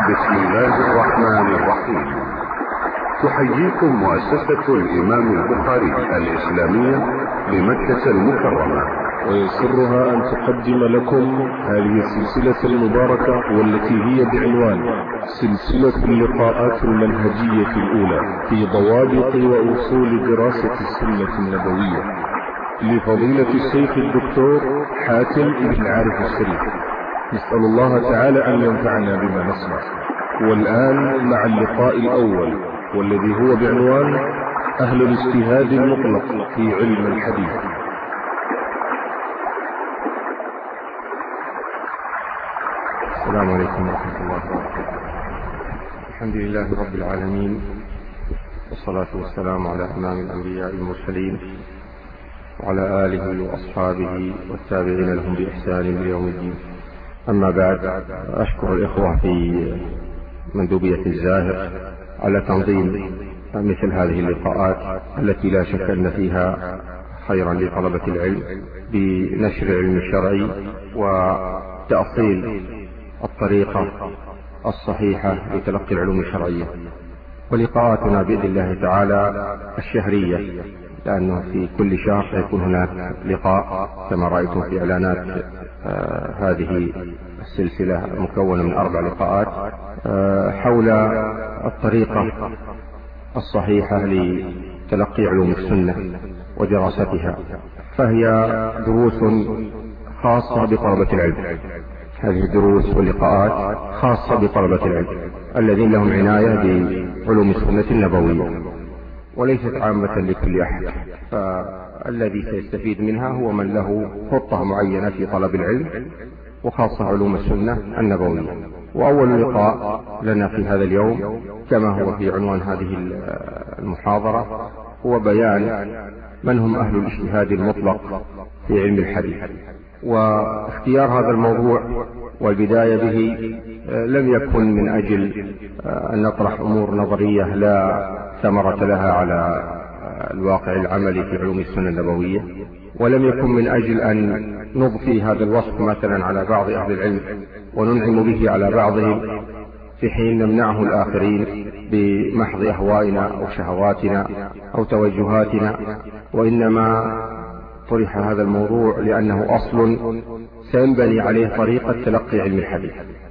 بسم الله الرحمن الرحيم. تحييكم مؤسسة الإمام البخاري الإسلامية بمكة المكرمة، ويسرها أن تقدم لكم هذه السلسلة المباركة والتي هي بعنوان سلسلة اللقاءات المنهجية الأولى في ضوابط وأصول دراسة السنة النبوية لفضيلة الشيخ الدكتور حاتم بن عارف الشريف. نسأل الله تعالى أن ينفعنا بما نسمع. والآن مع اللقاء الأول والذي هو بعنوان أهل الاجتهاد المطلق في علم الحديث. السلام عليكم ورحمة الله وبركاته. الحمد لله رب العالمين، والصلاة والسلام على إمام الأنبياء المرسلين وعلى آله وأصحابه والتابعين لهم بإحسان إلى يوم الدين. أما بعد، أشكر الإخوة في مندوبية الزاهر على تنظيم مثل هذه اللقاءات التي لا شك أن فيها خيرا لطلبة العلم بنشر العلم الشرعي وتأصيل الطريقة الصحيحة لتلقي العلوم الشرعية. ولقاءاتنا بإذن الله تعالى الشهرية، لأنه في كل شهر سيكون هناك لقاء كما رأيتم في إعلانات هذه السلسلة مكونة من 4 لقاءات حول الطريقة الصحيحة لتلقي علوم السنة ودراستها، فهي دروس خاصة بطلبة العلم. هذه الدروس واللقاءات خاصة بطلبة العلم الذين لهم عناية بعلوم السنة النبوية، وليست عامة لكل أحد. فالذي سيستفيد منها هو من له خطة معينة في طلب العلم، وخاصة علوم السنة النبوية. وأول لقاء لنا في هذا اليوم كما هو في عنوان هذه المحاضرة هو بيان من هم أهل الاجتهاد المطلق في علم الحديث. واختيار هذا الموضوع والبداية به لم يكن من أجل أن نطرح أمور نظرية لا ثمرة لها على الواقع العملي في علوم السنة النبوية، ولم يكن من أجل أن نضفي هذا الوصف مثلا على بعض أهل العلم وننعم به على بعضهم في حين نمنعه الآخرين بمحض أهوائنا أو شهواتنا أو توجهاتنا. وإنما طرح هذا الموضوع لأنه أصل سينبني عليه طريقة تلقي علم الحديث.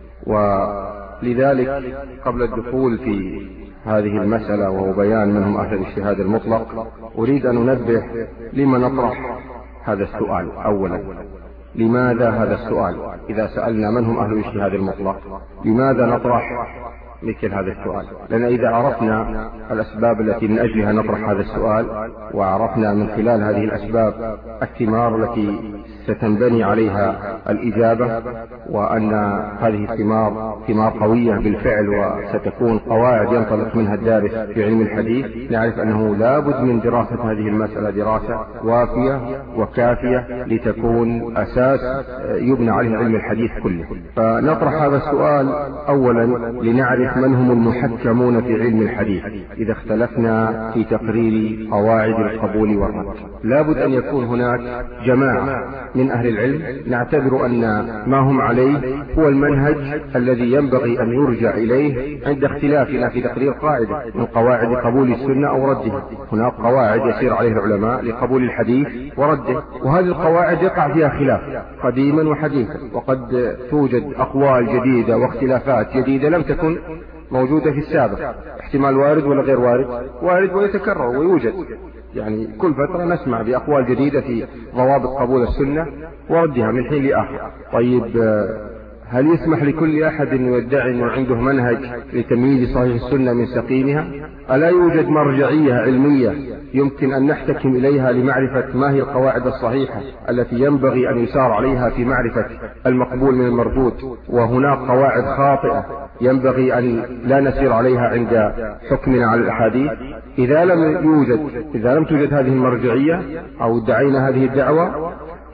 ولذلك قبل الدخول في هذه المسألة وهو بيان من هم أهل الاجتهاد المطلق، أريد أن أنبه لما نطرح هذا السؤال. أولا، لماذا هذا السؤال؟ إذا سألنا من هم أهل الاجتهاد المطلق، لماذا نطرح مثل هذا السؤال؟ لأن إذا عرفنا الأسباب التي من أجلها نطرح هذا السؤال، وعرفنا من خلال هذه الأسباب الثمار التي ستنبني عليها الإجابة، وأن هذه الثمار ثمار قوية بالفعل وستكون قواعد ينطلق منها الدارس في علم الحديث، نعرف أنه لا بد من دراسة هذه المسألة دراسة وافية وكافية لتكون أساس يبنى عليه علم الحديث كله. فنطرح هذا السؤال أولا لنعرف من هم المحكمون في علم الحديث. إذا اختلفنا في تقرير قواعد القبول والرد، لا بد أن يكون هناك جماعة من أهل العلم نعتبر أن ما هم عليه هو المنهج الذي ينبغي أن يرجع إليه عند اختلافنا في تقرير قاعدة من قواعد قبول السنة أو ردها. هناك قواعد يسير عليها العلماء لقبول الحديث ورده، وهذه القواعد يقع فيها خلاف قديما وحديثا، وقد توجد أقوال جديدة واختلافات جديدة لم تكن موجودة في السابق. احتمال وارد ولا غير وارد؟ وارد ويتكرر ويوجد، يعني كل فترة نسمع بأقوال جديدة في ضوابط قبول السنة وردها من حين لآخر. طيب، هل يسمح لكل أحد أن يدعي أنه عنده منهج لتمييز صحيح السنة من سقيمها؟ ألا يوجد مرجعية علمية يمكن أن نحتكم إليها لمعرفة ما هي القواعد الصحيحة التي ينبغي أن يسار عليها في معرفة المقبول من المردود؟ وهناك قواعد خاطئة ينبغي أن لا نسير عليها عند حكمنا على الأحاديث. إذا لم توجد هذه المرجعية أو ادعينا هذه الدعوة،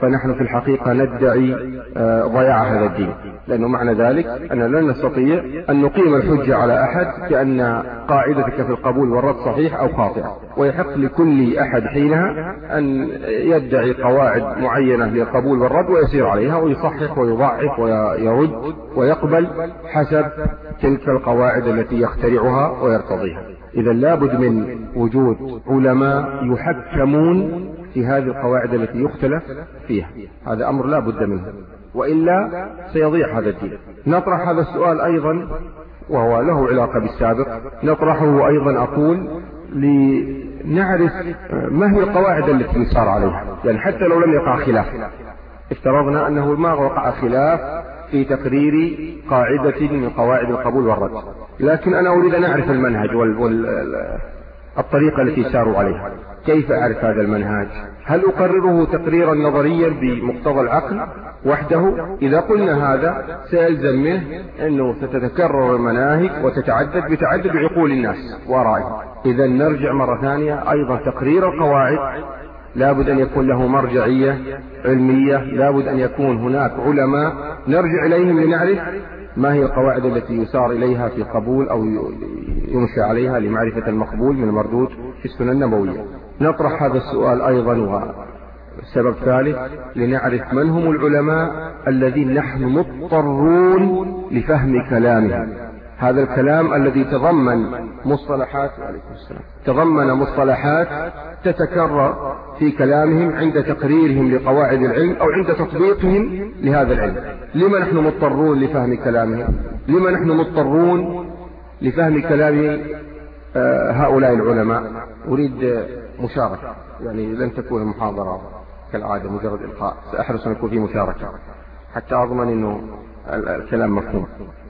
فنحن في الحقيقة ندعي ضياع هذا الدين، لأنه معنى ذلك أننا لن نستطيع أن نقيم الحجة على أحد بأن قاعدتك في القبول والرد صحيح أو خاطئة، ويحق لكل أحد حينها أن يدعي قواعد معينة للقبول والرد ويسير عليها ويصحح ويضعف ويرد ويقبل حسب تلك القواعد التي يخترعها ويرتضيها. إذا لابد من وجود علماء يحكمون في هذه القواعد التي يختلف فيها، هذا أمر لا بد منه، وإلا سيضيع هذا الدين. نطرح هذا السؤال أيضا وهو له علاقة بالسابق، نطرحه أيضا أقول لنعرف ما هي القواعد التي يسار عليها، يعني حتى لو لم يقع خلاف، افترضنا أنه ما وقع خلاف في تقرير قاعدة من قواعد القبول والرد، لكن أنا أريد أن أعرف المنهج والطريقة التي ساروا عليها. كيف أعرف هذا المنهج؟ هل أقرره تقريرا نظريا بمقتضى العقل وحده؟ إذا قلنا هذا سيلزم منه أنه ستتكرر المناهج وتتعدد بتعدد عقول الناس وآرائهم. إذا نرجع مرة ثانية، أيضا تقرير القواعد لابد أن يكون له مرجعية علمية، لابد أن يكون هناك علماء نرجع إليهم لنعرف ما هي القواعد التي يسار إليها في قبول أو يمشى عليها لمعرفة المقبول من المردود في السنة النبوية. نطرح هذا السؤال أيضا، وسبب ثالث لنعرف من هم العلماء الذين نحن مضطرون لفهم كلامهم. هذا الكلام الذي تضمن مصطلحات تتكرر في كلامهم عند تقريرهم لقواعد العلم أو عند تطبيقهم لهذا العلم. لما نحن مضطرون لفهم كلامهم؟ لما نحن مضطرون لفهم كلام هؤلاء العلماء؟ أريد مشاركة، يعني لن تكون المحاضرة كالعادة مجرد إلقاء، سأحرص أن يكون في مشاركة حتى أضمن أنه الكلام مفهوم.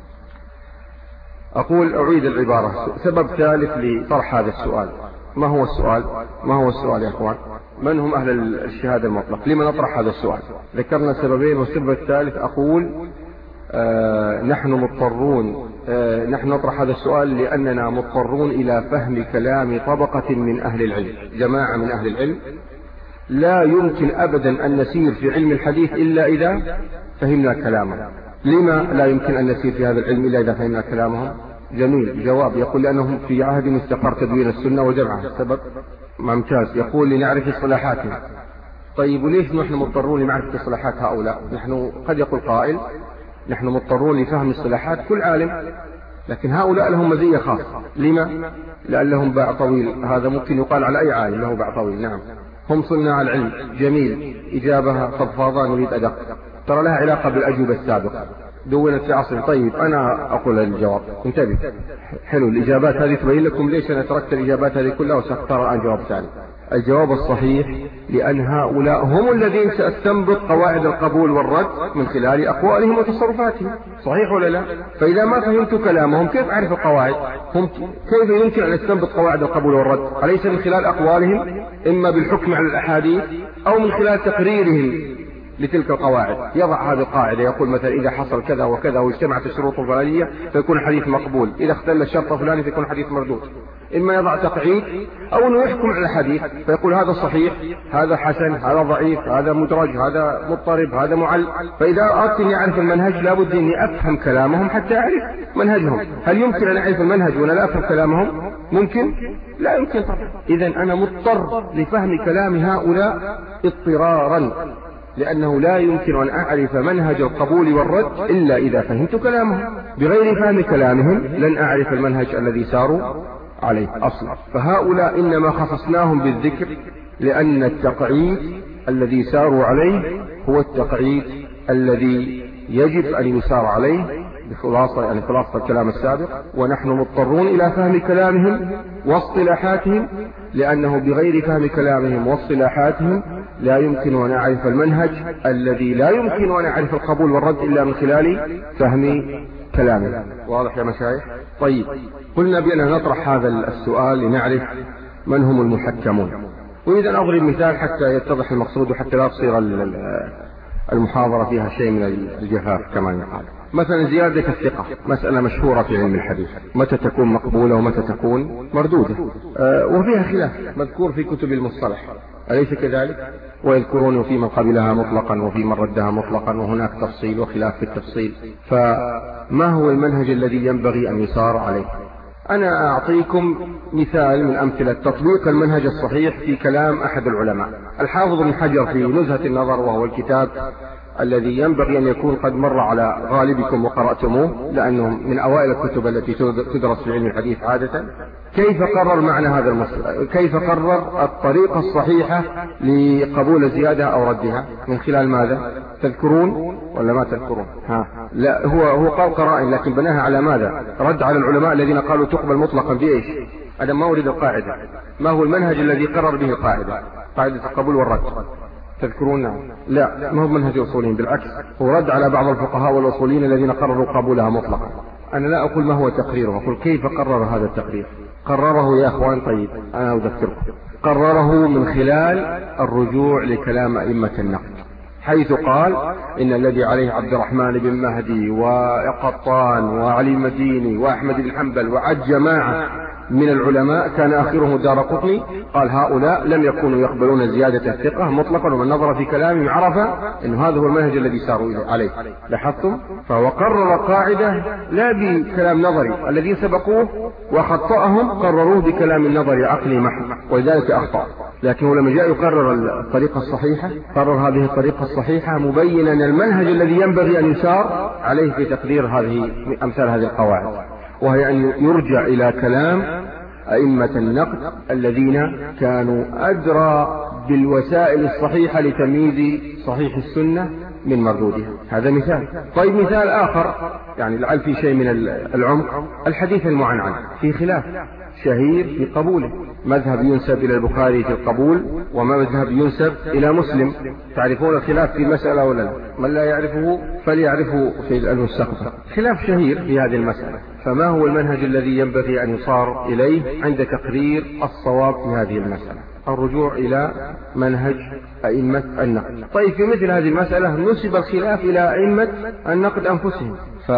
أقول أعيد العبارة. سبب ثالث لطرح هذا السؤال. ما هو السؤال يا أخوان؟ من هم أهل الشهادة المطلق؟ لما نطرح هذا السؤال؟ ذكرنا سببين، والسبب الثالث أقول نحن نطرح هذا السؤال لأننا مضطرون إلى فهم كلام طبقة من أهل العلم، جماعة من أهل العلم. لا يمكن أبدا أن نسير في علم الحديث إلا إذا فهمنا كلامهم. لما لا يمكن أن نسير في هذا العلم إلا إذا فهمنا كلامهم؟ جميل، جواب. يقول لأنهم في عهد استقر تدوين السنة وجمعها. سبب ممتاز. يقول لنعرف اصطلاحاتهم. طيب وليش نحن مضطرون لمعرفة اصطلاحات هؤلاء؟ نحن قد يقول قائل نحن مضطرون لفهم اصطلاحات كل عالم، لكن هؤلاء لهم مزية خاصة. لما؟ لأن لهم باع طويل. هذا ممكن يقال على أي عالم له باع طويل. نعم، هم صناع العلم. جميل، إجابة فضفاضة نريد أدق، ترى لها علاقة بالأجوبة السابقة، دونت في عصر. طيب أنا أقول الجواب، انتبه. حلو، الإجابات هذه تبين لكم ليش أنا تركت الإجابات هذه كلها وسأختار الآن جواب ثاني. الجواب الصحيح لأن هؤلاء هم الذين سأستنبط قواعد القبول والرد من خلال أقوالهم وتصرفاتهم. صحيح ولا لا؟ فإذا ما فهمت كلامهم كيف أعرف القواعد؟ كيف يمكن أن أستنبط قواعد القبول والرد؟ أليس من خلال أقوالهم، إما بالحكم على الأحاديث أو من خلال تقريرهم لتلك القواعد؟ يضع هذه القاعدة، يقول مثلا إذا حصل كذا وكذا واجتمعت الشروط الفلانية فيكون الحديث مقبول، إذا اختل الشرط الفلاني فيكون الحديث مردود. إما يضع تقعيد أو أنه يحكم على الحديث فيقول هذا صحيح، هذا حسن، هذا ضعيف، هذا مدرج، هذا مضطرب، هذا معل. فإذا أردت أن أعرف المنهج لابد أني أفهم كلامهم حتى أعرف منهجهم. هل يمكن أن أعرف المنهج وأنا لا أفهم كلامهم؟ ممكن؟ لا يمكن طبعا. إذن أنا مضطر لفهم كلام هؤلاء اضطرارا، لأنه لا يمكن أن أعرف منهج القبول والرد إلا إذا فهمت كلامهم. بغير فهم كلامهم لن أعرف المنهج الذي ساروا عليه أصلا. فهؤلاء إنما خصصناهم بالذكر لأن التقعيد الذي ساروا عليه هو التقعيد الذي يجب أن يسار عليه بخلاصة، يعني خلاصة الكلام السابق. ونحن مضطرون إلى فهم كلامهم واصطلاحاتهم، لأنه بغير فهم كلامهم واصطلاحاتهم لا يمكن أن أعرف المنهج الذي لا يمكن أن أعرف القبول والرد إلا من خلال فهم كلامهم. واضح يا مشايخ؟ طيب، قلنا بأننا نطرح هذا السؤال لنعرف من هم المحكمون. أريد أن أضرب مثال حتى يتضح المقصود وحتى لا تصير المحاضرة فيها شيء من الجفاف كما يقال. مثلا زيادة الثقة مسألة مشهورة في علم الحديث، متى تكون مقبولة ومتى تكون مردودة، وفيها خلاف مذكور في كتب المصطلح، أليس كذلك؟ ويذكرون في من قبلها مطلقا وفي من ردها مطلقا، وهناك تفصيل وخلاف في التفصيل. فما هو المنهج الذي ينبغي أن يسار عليه؟ أنا أعطيكم مثال من أمثلة تطبيق المنهج الصحيح في كلام أحد العلماء، الحافظ ابن حجر في نزهة النظر، وهو الكتاب الذي ينبغي أن يكون قد مر على غالبكم وقرأتموه، لأنه من أوائل الكتب التي تدرس في علم الحديث عادة. كيف قرر معنى هذا المسألة؟ كيف قرر الطريقة الصحيحة لقبول الزيادة أو ردها؟ من خلال ماذا؟ تذكرون ولا ما تذكرون؟ لا، هو قال قرائن، لكن بناها على ماذا؟ رد على العلماء الذين قالوا تقبل مطلقا بإيش؟ أنا ما أريد القاعدة، ما هو المنهج الذي قرر به القاعدة؟ قاعدة القبول والرد، تذكرون؟ لا، ما هو منهج أصوليين، بالعكس هو رد على بعض الفقهاء والأصوليين الذين قرروا قبولها مطلقا. أنا لا أقول ما هو تقريره، أقول كيف قرر هذا التقرير. قرره يا أخوان، طيب أنا أذكركم، قرره من خلال الرجوع لكلام أئمة النقد، حيث قال إن الذي عليه عبد الرحمن بن مهدي وقطان وعلي المديني وأحمد بن حنبل وعد جماعة من العلماء كان آخرهم الدارقطني، قال هؤلاء لم يكونوا يقبلون زيادة الثقة مطلقا، ومن نظر في كلامهم عرف أن هذا هو المنهج الذي ساروا عليه. لاحظتم؟ فهو قرر قاعدة لا بكلام نظري، الذين سبقوه وخطأهم قرروه بكلام النظري عقلي محض، ولذلك أخطأ. لكنه لما جاء يقرر الطريقة الصحيحة، قرر هذه الطريقة الصحيحة مبينا المنهج الذي ينبغي أن يسار عليه في تقدير أمثال هذه القواعد، وهي أن يرجع إلى كلام أئمة النقد الذين كانوا أدرى بالوسائل الصحيحة لتمييز صحيح السنة من مردودها. هذا مثال. طيب مثال آخر، يعني لعل في شيء من العمق، الحديث المعنعن في خلاف شهير في قبوله، مذهب ينسب إلى البخاري في القبول ومذهب ينسب إلى مسلم. تعرفون الخلاف في المسألة ولا لا؟ من لا يعرفه فليعرفه في المستقبل. خلاف شهير في هذه المسألة، فما هو المنهج الذي ينبغي أن يصار إليه عند تقرير الصواب في هذه المسألة؟ الرجوع إلى منهج أئمة النقد. طيب في مثل هذه المسألة نسب الخلاف إلى أئمة النقد أنفسهم،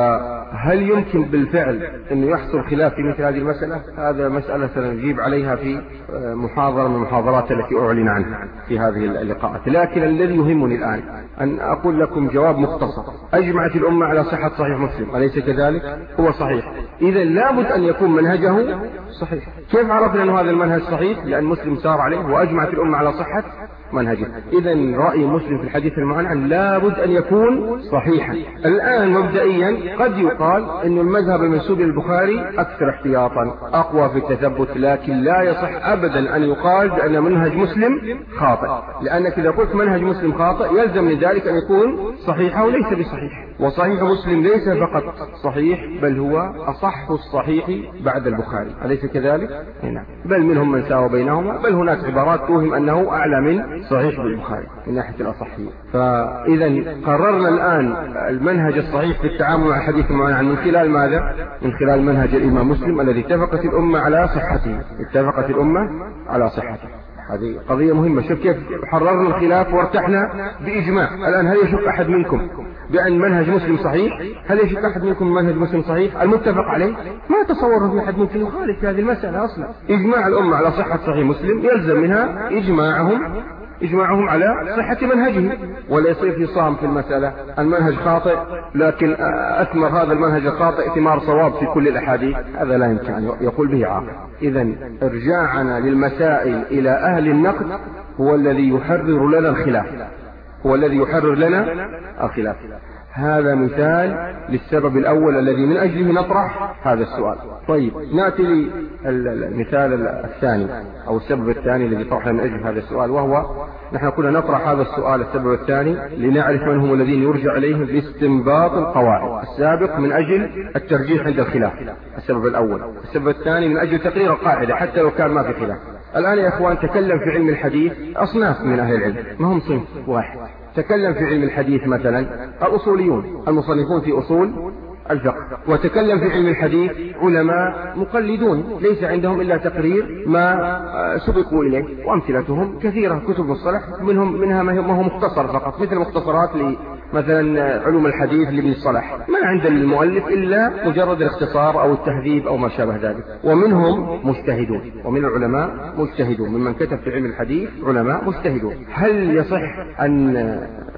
فهل يمكن بالفعل أن يحصل خلاف في مثل هذه المسألة؟ هذا مسألة سنجيب عليها في محاضرة من المحاضرات التي أعلن عنها في هذه اللقاءات. لكن الذي يهمني الآن أن أقول لكم جواب مختصر. أجمعت الأمة على صحة صحيح مسلم، أليس كذلك؟ هو صحيح، إذا لابد أن يكون منهجه صحيح. كيف عرفنا أن هذا المنهج صحيح؟ لأن مسلم سار عليه وأجمعت الأمة على صحة منهجه. إذا رأي مسلم في الحديث المعنعن لابد أن يكون صحيحا. الآن مبدئيا قد يقال أن المذهب المنسوب للبخاري أكثر احتياطا، أقوى في التثبت، لكن لا يصح أبدا أن يقال بأن منهج مسلم خاطئ، لأنك إذا قلت منهج مسلم خاطئ يلزم من ذلك أن يكون صحيح أو ليس بصحيح. وصحيح مسلم ليس فقط صحيح، بل هو أصح الصحيح بعد البخاري، أليس كذلك؟ نعم، بل منهم من ساوى بينهما، بل هناك عبارات توهم أنه أعلى من صحيح بالبخاري من ناحية الأصحية. فإذا قررنا الآن المنهج الصحيح في التعامل مع الحديث المعنعن من خلال ماذا؟ من خلال منهج الإمام مسلم الذي اتفقت الأمة على صحته، اتفقت الأمة على صحته. هذه قضية مهمة. شوف كيف حررنا الخلاف وارتحنا بإجماع. الآن هل يشك أحد منكم بأن منهج مسلم صحيح؟ هل يشك أحد منكم منهج مسلم صحيح المتفق عليه؟ ما تصور في أحد ممكن يخالف في هذه المسألة أصلا. إجماع الأمة على صحة صحيح مسلم يلزم منها إجماعهم على صحة منهجه، ولا يصير في صام في المسألة. المنهج خاطئ لكن أثمر هذا المنهج الخاطئ ثمار صواب في كل الأحاديث، هذا لا يمكن أن يقول به عاقل. إذا إرجاعنا للمسائل إلى أهل النقد هو الذي يحرر لنا الخلاف، هو الذي يحرر لنا الخلاف. هذا مثال للسبب الأول الذي من أجله نطرح هذا السؤال. طيب نأتي للمثال الثاني أو السبب الثاني الذي طرحنا من أجل هذا السؤال، وهو نحن كنا نطرح هذا السؤال السبب الثاني لنعرف من هم الذين يرجع إليهم باستنباط القواعد. السابق من أجل الترجيح عند الخلاف، السبب الأول. السبب الثاني من أجل تقرير القاعدة حتى لو كان ما في خلاف. الآن يا أخوان تكلم في علم الحديث أصناف من أهل العلم، ما هم صنف واحد. تكلم في علم الحديث مثلا الأصوليون المصنفون في أصول الفقه، وتكلم في علم الحديث علماء مقلدون ليس عندهم إلا تقرير ما سبقوا إليه، وأمثلتهم كثيرة. كتب مصطلح منها ما هو مختصر فقط، مثل مختصرات مثلا علوم الحديث لابن الصلاح، ما عند المؤلف إلا مجرد الاختصار أو التهذيب أو ما شابه ذلك. ومنهم مجتهدون، ومن العلماء مجتهدون، ممن كتب في علم الحديث علماء مجتهدون. هل يصح أن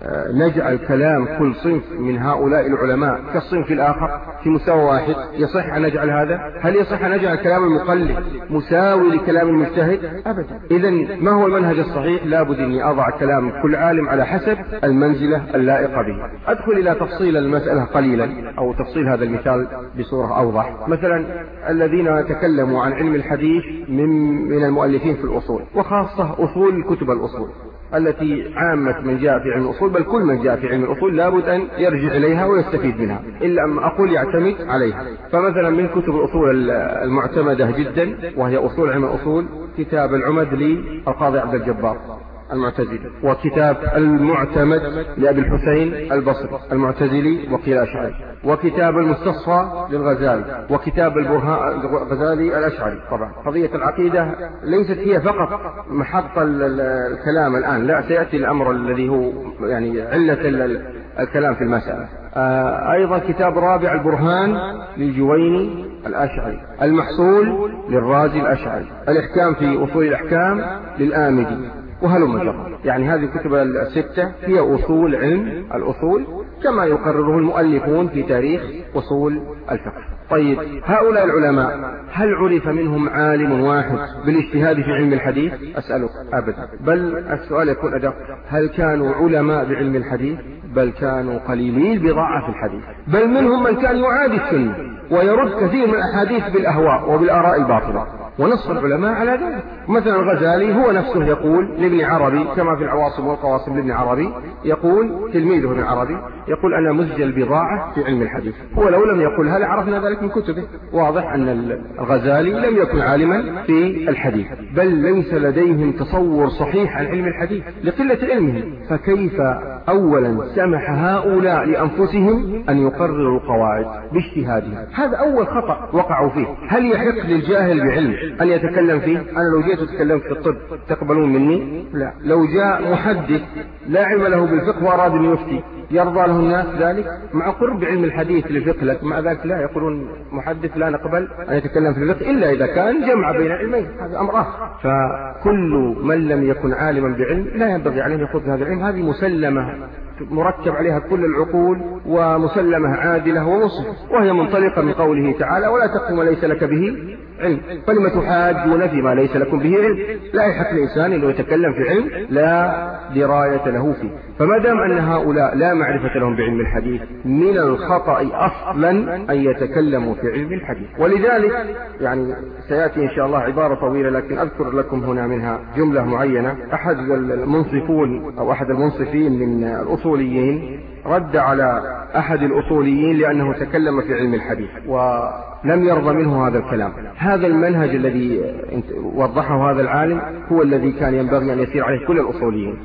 نجعل كلام كل صنف من هؤلاء العلماء كالصنف الآخر في مستوى واحد؟ يصح أن نجعل هذا؟ هل يصح أن نجعل كلام المقلد مساوي لكلام المجتهد؟ أبدا. إذن ما هو المنهج الصحيح؟ لابد أني أضع كلام كل عالم على حسب المنزلة اللائقة به. أدخل إلى تفصيل المسألة قليلا، أو تفصيل هذا المثال بصورة أوضح. مثلا الذين تكلموا عن علم الحديث من المؤلفين في الأصول، وخاصة أصول كتب الأصول التي عامة من جاء في علم الأصول، بل كل من جاء في علم الأصول لابد أن يرجع إليها ويستفيد منها، إلا أن أقول يعتمد عليها. فمثلا من كتب الأصول المعتمدة جدا وهي أصول علم الأصول كتاب العمد للقاضي عبد الجبار المعتزلي، وكتاب المعتمد لأبي الحسين البصري المعتزلي وقيل أشعري، وكتاب المستصفى للغزالي، وكتاب البرهان الغزالي الأشعري. طبعا قضية العقيدة ليست هي فقط محط الكلام الآن، لا، سيأتي الأمر الذي هو يعني علة الكلام في المسألة. أيضا كتاب رابع البرهان للجويني الأشعري، المحصول للرازي الأشعري، الإحكام في أصول الأحكام للآمدي، وهلم جرا. يعني هذه الكتب الستة هي أصول علم الأصول كما يقرره المؤلفون في تاريخ أصول الفقه. طيب هؤلاء العلماء هل عرف منهم عالم واحد بالاجتهاد في علم الحديث؟ أسألك أبدا. بل السؤال يكون أدق، هل كانوا علماء بعلم الحديث؟ بل كانوا قليلي البضاعة في الحديث، بل منهم من كان يعادي السنة ويرد كثير من الأحاديث بالأهواء وبالآراء الباطلة، ونص العلماء على ذلك. مثلا الغزالي هو نفسه يقول لابن عربي كما في العواصم والقواصم لابن عربي، يقول تلميذه ابن عربي يقول أنا مزج البضاعة في علم الحديث. هو لو لم يقل هل عرفنا ذلك من كتبه؟ واضح أن الغزالي لم يكن عالما في الحديث، بل ليس لديهم تصور صحيح عن علم الحديث لقلة علمهم. فكيف أولا سمح هؤلاء لأنفسهم أن يقرروا القواعد باجتهادهم؟ هذا أول خطأ وقعوا فيه. هل يحق للجاهل بعلم أن يتكلم فيه؟ أنا لو جيت أتكلم في الطب تقبلون مني؟ لا. لو جاء محدث لا علم له بالفقه وأراد أن يفتي يرضى له الناس ذلك؟ مع قرب علم الحديث للفقه، لكن مع ذلك لا، يقولون محدث لا نقبل أن يتكلم في الفقه إلا إذا كان جمع بين علمين، هذا أمر آخر. فكل من لم يكن عالما بعلم لا ينبغي عليه يخوض هذا العلم. هذه مسلمة مركب عليها كل العقول، ومسلمة عادلة ومصلحة، وهي منطلقة من قوله تعالى ولا تقف ما ليس لك به علم، فلم تحاجون فيما ليس لكم به علم. لا يحق الإنسان أنه يتكلم في علم لا دراية له فيه. فما دام أن هؤلاء لا معرفة لهم بعلم الحديث، من الخطأ أصلا أن يتكلموا في علم الحديث. ولذلك يعني سيأتي إن شاء الله عبارة طويلة، لكن أذكر لكم هنا منها جملة معينة. أحد المنصفون أو أحد المنصفين من الأصوليين رد على أحد الأصوليين لأنه تكلم في علم الحديث ولم يرضى منه هذا الكلام. هذا المنهج الذي وضحه هذا العالم هو الذي كان ينبغي أن يسير عليه كل الأصوليين.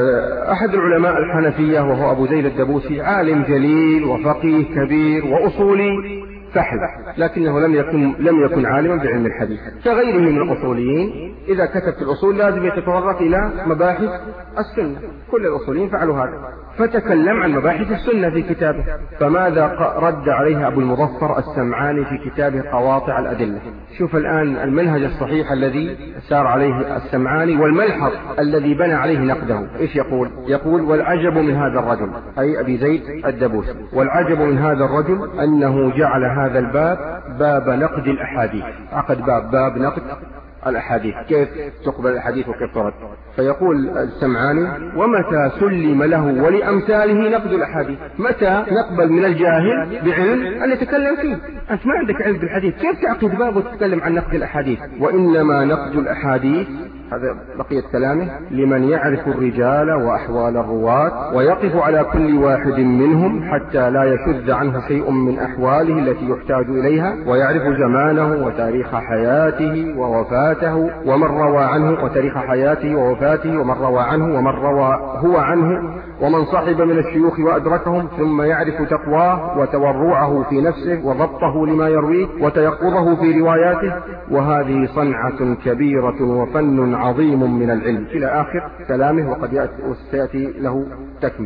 أحد العلماء الحنفية وهو أبو زيد الدبوسي عالم جليل وفقيه كبير وأصولي فحل، لكنه لم يكن عالما بعلم الحديث. كغيره من الأصوليين إذا كتب في الأصول لازم يتطرق إلى مباحث السنة، كل الأصوليين فعلوا هذا، فتكلم عن مباحث السنة في كتابه. فماذا رد عليه أبو المظفر السمعاني في كتابه قواطع الأدلة؟ شوف الآن المنهج الصحيح الذي سار عليه السمعاني والملحظ الذي بنى عليه نقده. إيش يقول والعجب من هذا الرجل، أي أبي زيد الدبوسي، والعجب من هذا الرجل أنه جعل هذا الباب باب نقد الأحاديث، عقد باب نقد الأحاديث، كيف تقبل الأحاديث وكيف ترد. فيقول السمعاني ومتى سلم له ولأمثاله نقد الأحاديث؟ متى نقبل من الجاهل بعلم أن يتكلم فيه؟ أنت ما عندك علم بالحديث، كيف تعقد باب وتتكلم عن نقد الأحاديث؟ وإنما نقد الأحاديث، هذا بقية كلامه، لمن يعرف الرجال وأحوال الرواة ويقف على كل واحد منهم حتى لا يشذ عنه شيء من أحواله التي يحتاج إليها، ويعرف زمانه وتاريخ حياته ووفاته ومن روى عنه، وتاريخ حياته ووفاته ومن روى عنه ومن روى هو عنه ومن صحب من الشيوخ وأدركهم، ثم يعرف تقواه وتورعه في نفسه وضبطه لما يرويه وتيقظه في رواياته، وهذه صنعة كبيرة وفن عظيم من العلم، إلى آخر كلامه، وقد سيأتي له تكملة.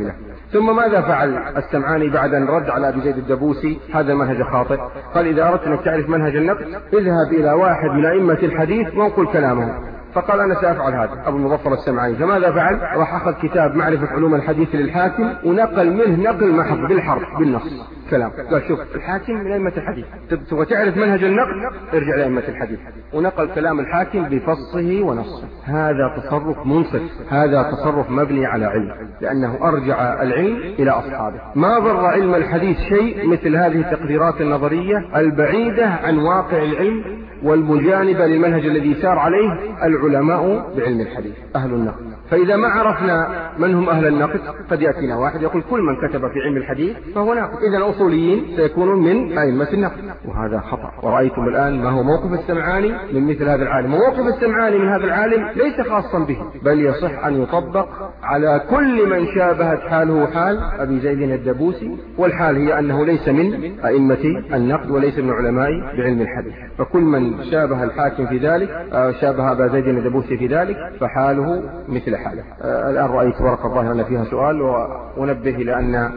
ثم ماذا فعل السمعاني بعد أن رد على أبي زيد الدبوسي هذا المنهج خاطئ؟ قال إذا أردت أن تعرف منهج النقد اذهب إلى واحد من أئمة الحديث وانقل كلامه. فقال أنا سأفعل هذا أبو المظفر السمعاني. فماذا فعل؟ راح أخذ كتاب معرفة علوم الحديث للحاكم ونقل منه نقل محض بالحرف بالنص كلام. قال شوف الحاكم من أئمة الحديث، تبغى تعرف منهج النقد ارجع لأئمة الحديث، ونقل كلام الحاكم بفصه ونصه. هذا تصرف منصف، هذا تصرف مبني على علم، لأنه أرجع العلم إلى أصحابه. ما ضر علم الحديث شيء مثل هذه التقديرات النظرية البعيدة عن واقع العلم والمجانبة للمنهج الذي سار عليه العلماء بعلم الحديث أهل النقد. فإذا ما عرفنا من هم أهل النقد قد يأتينا واحد يقول كل من كتب في علم الحديث فهو ناقد، إذا الأصوليين سيكونون من أئمة النقد، وهذا خطأ. ورأيتم الآن ما هو موقف السمعاني من مثل هذا العالم. وموقف السمعاني من هذا العالم ليس خاصا به، بل يصح أن يطبق على كل من شابهت حاله حال أبي زيد الدبوسي، والحال هي أنه ليس من أئمة النقد وليس من علماء بعلم الحديث. فكل من شابه الحاكم في ذلك شابه أبا زيد الدبوسي في ذلك فحاله مثل حاله. الآن رأيت ورقة ظاهرة أن فيها سؤال، ونبه لأن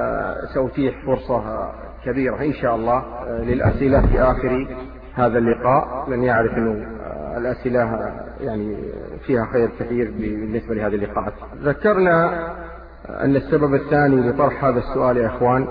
سأتيح فرصة كبيرة إن شاء الله للأسئلة في آخر هذا اللقاء، لن يعرف أنه الأسئلة يعني فيها خير كثير بالنسبة لهذه اللقاءات. ذكرنا أن السبب الثاني لطرح هذا السؤال يا إخوان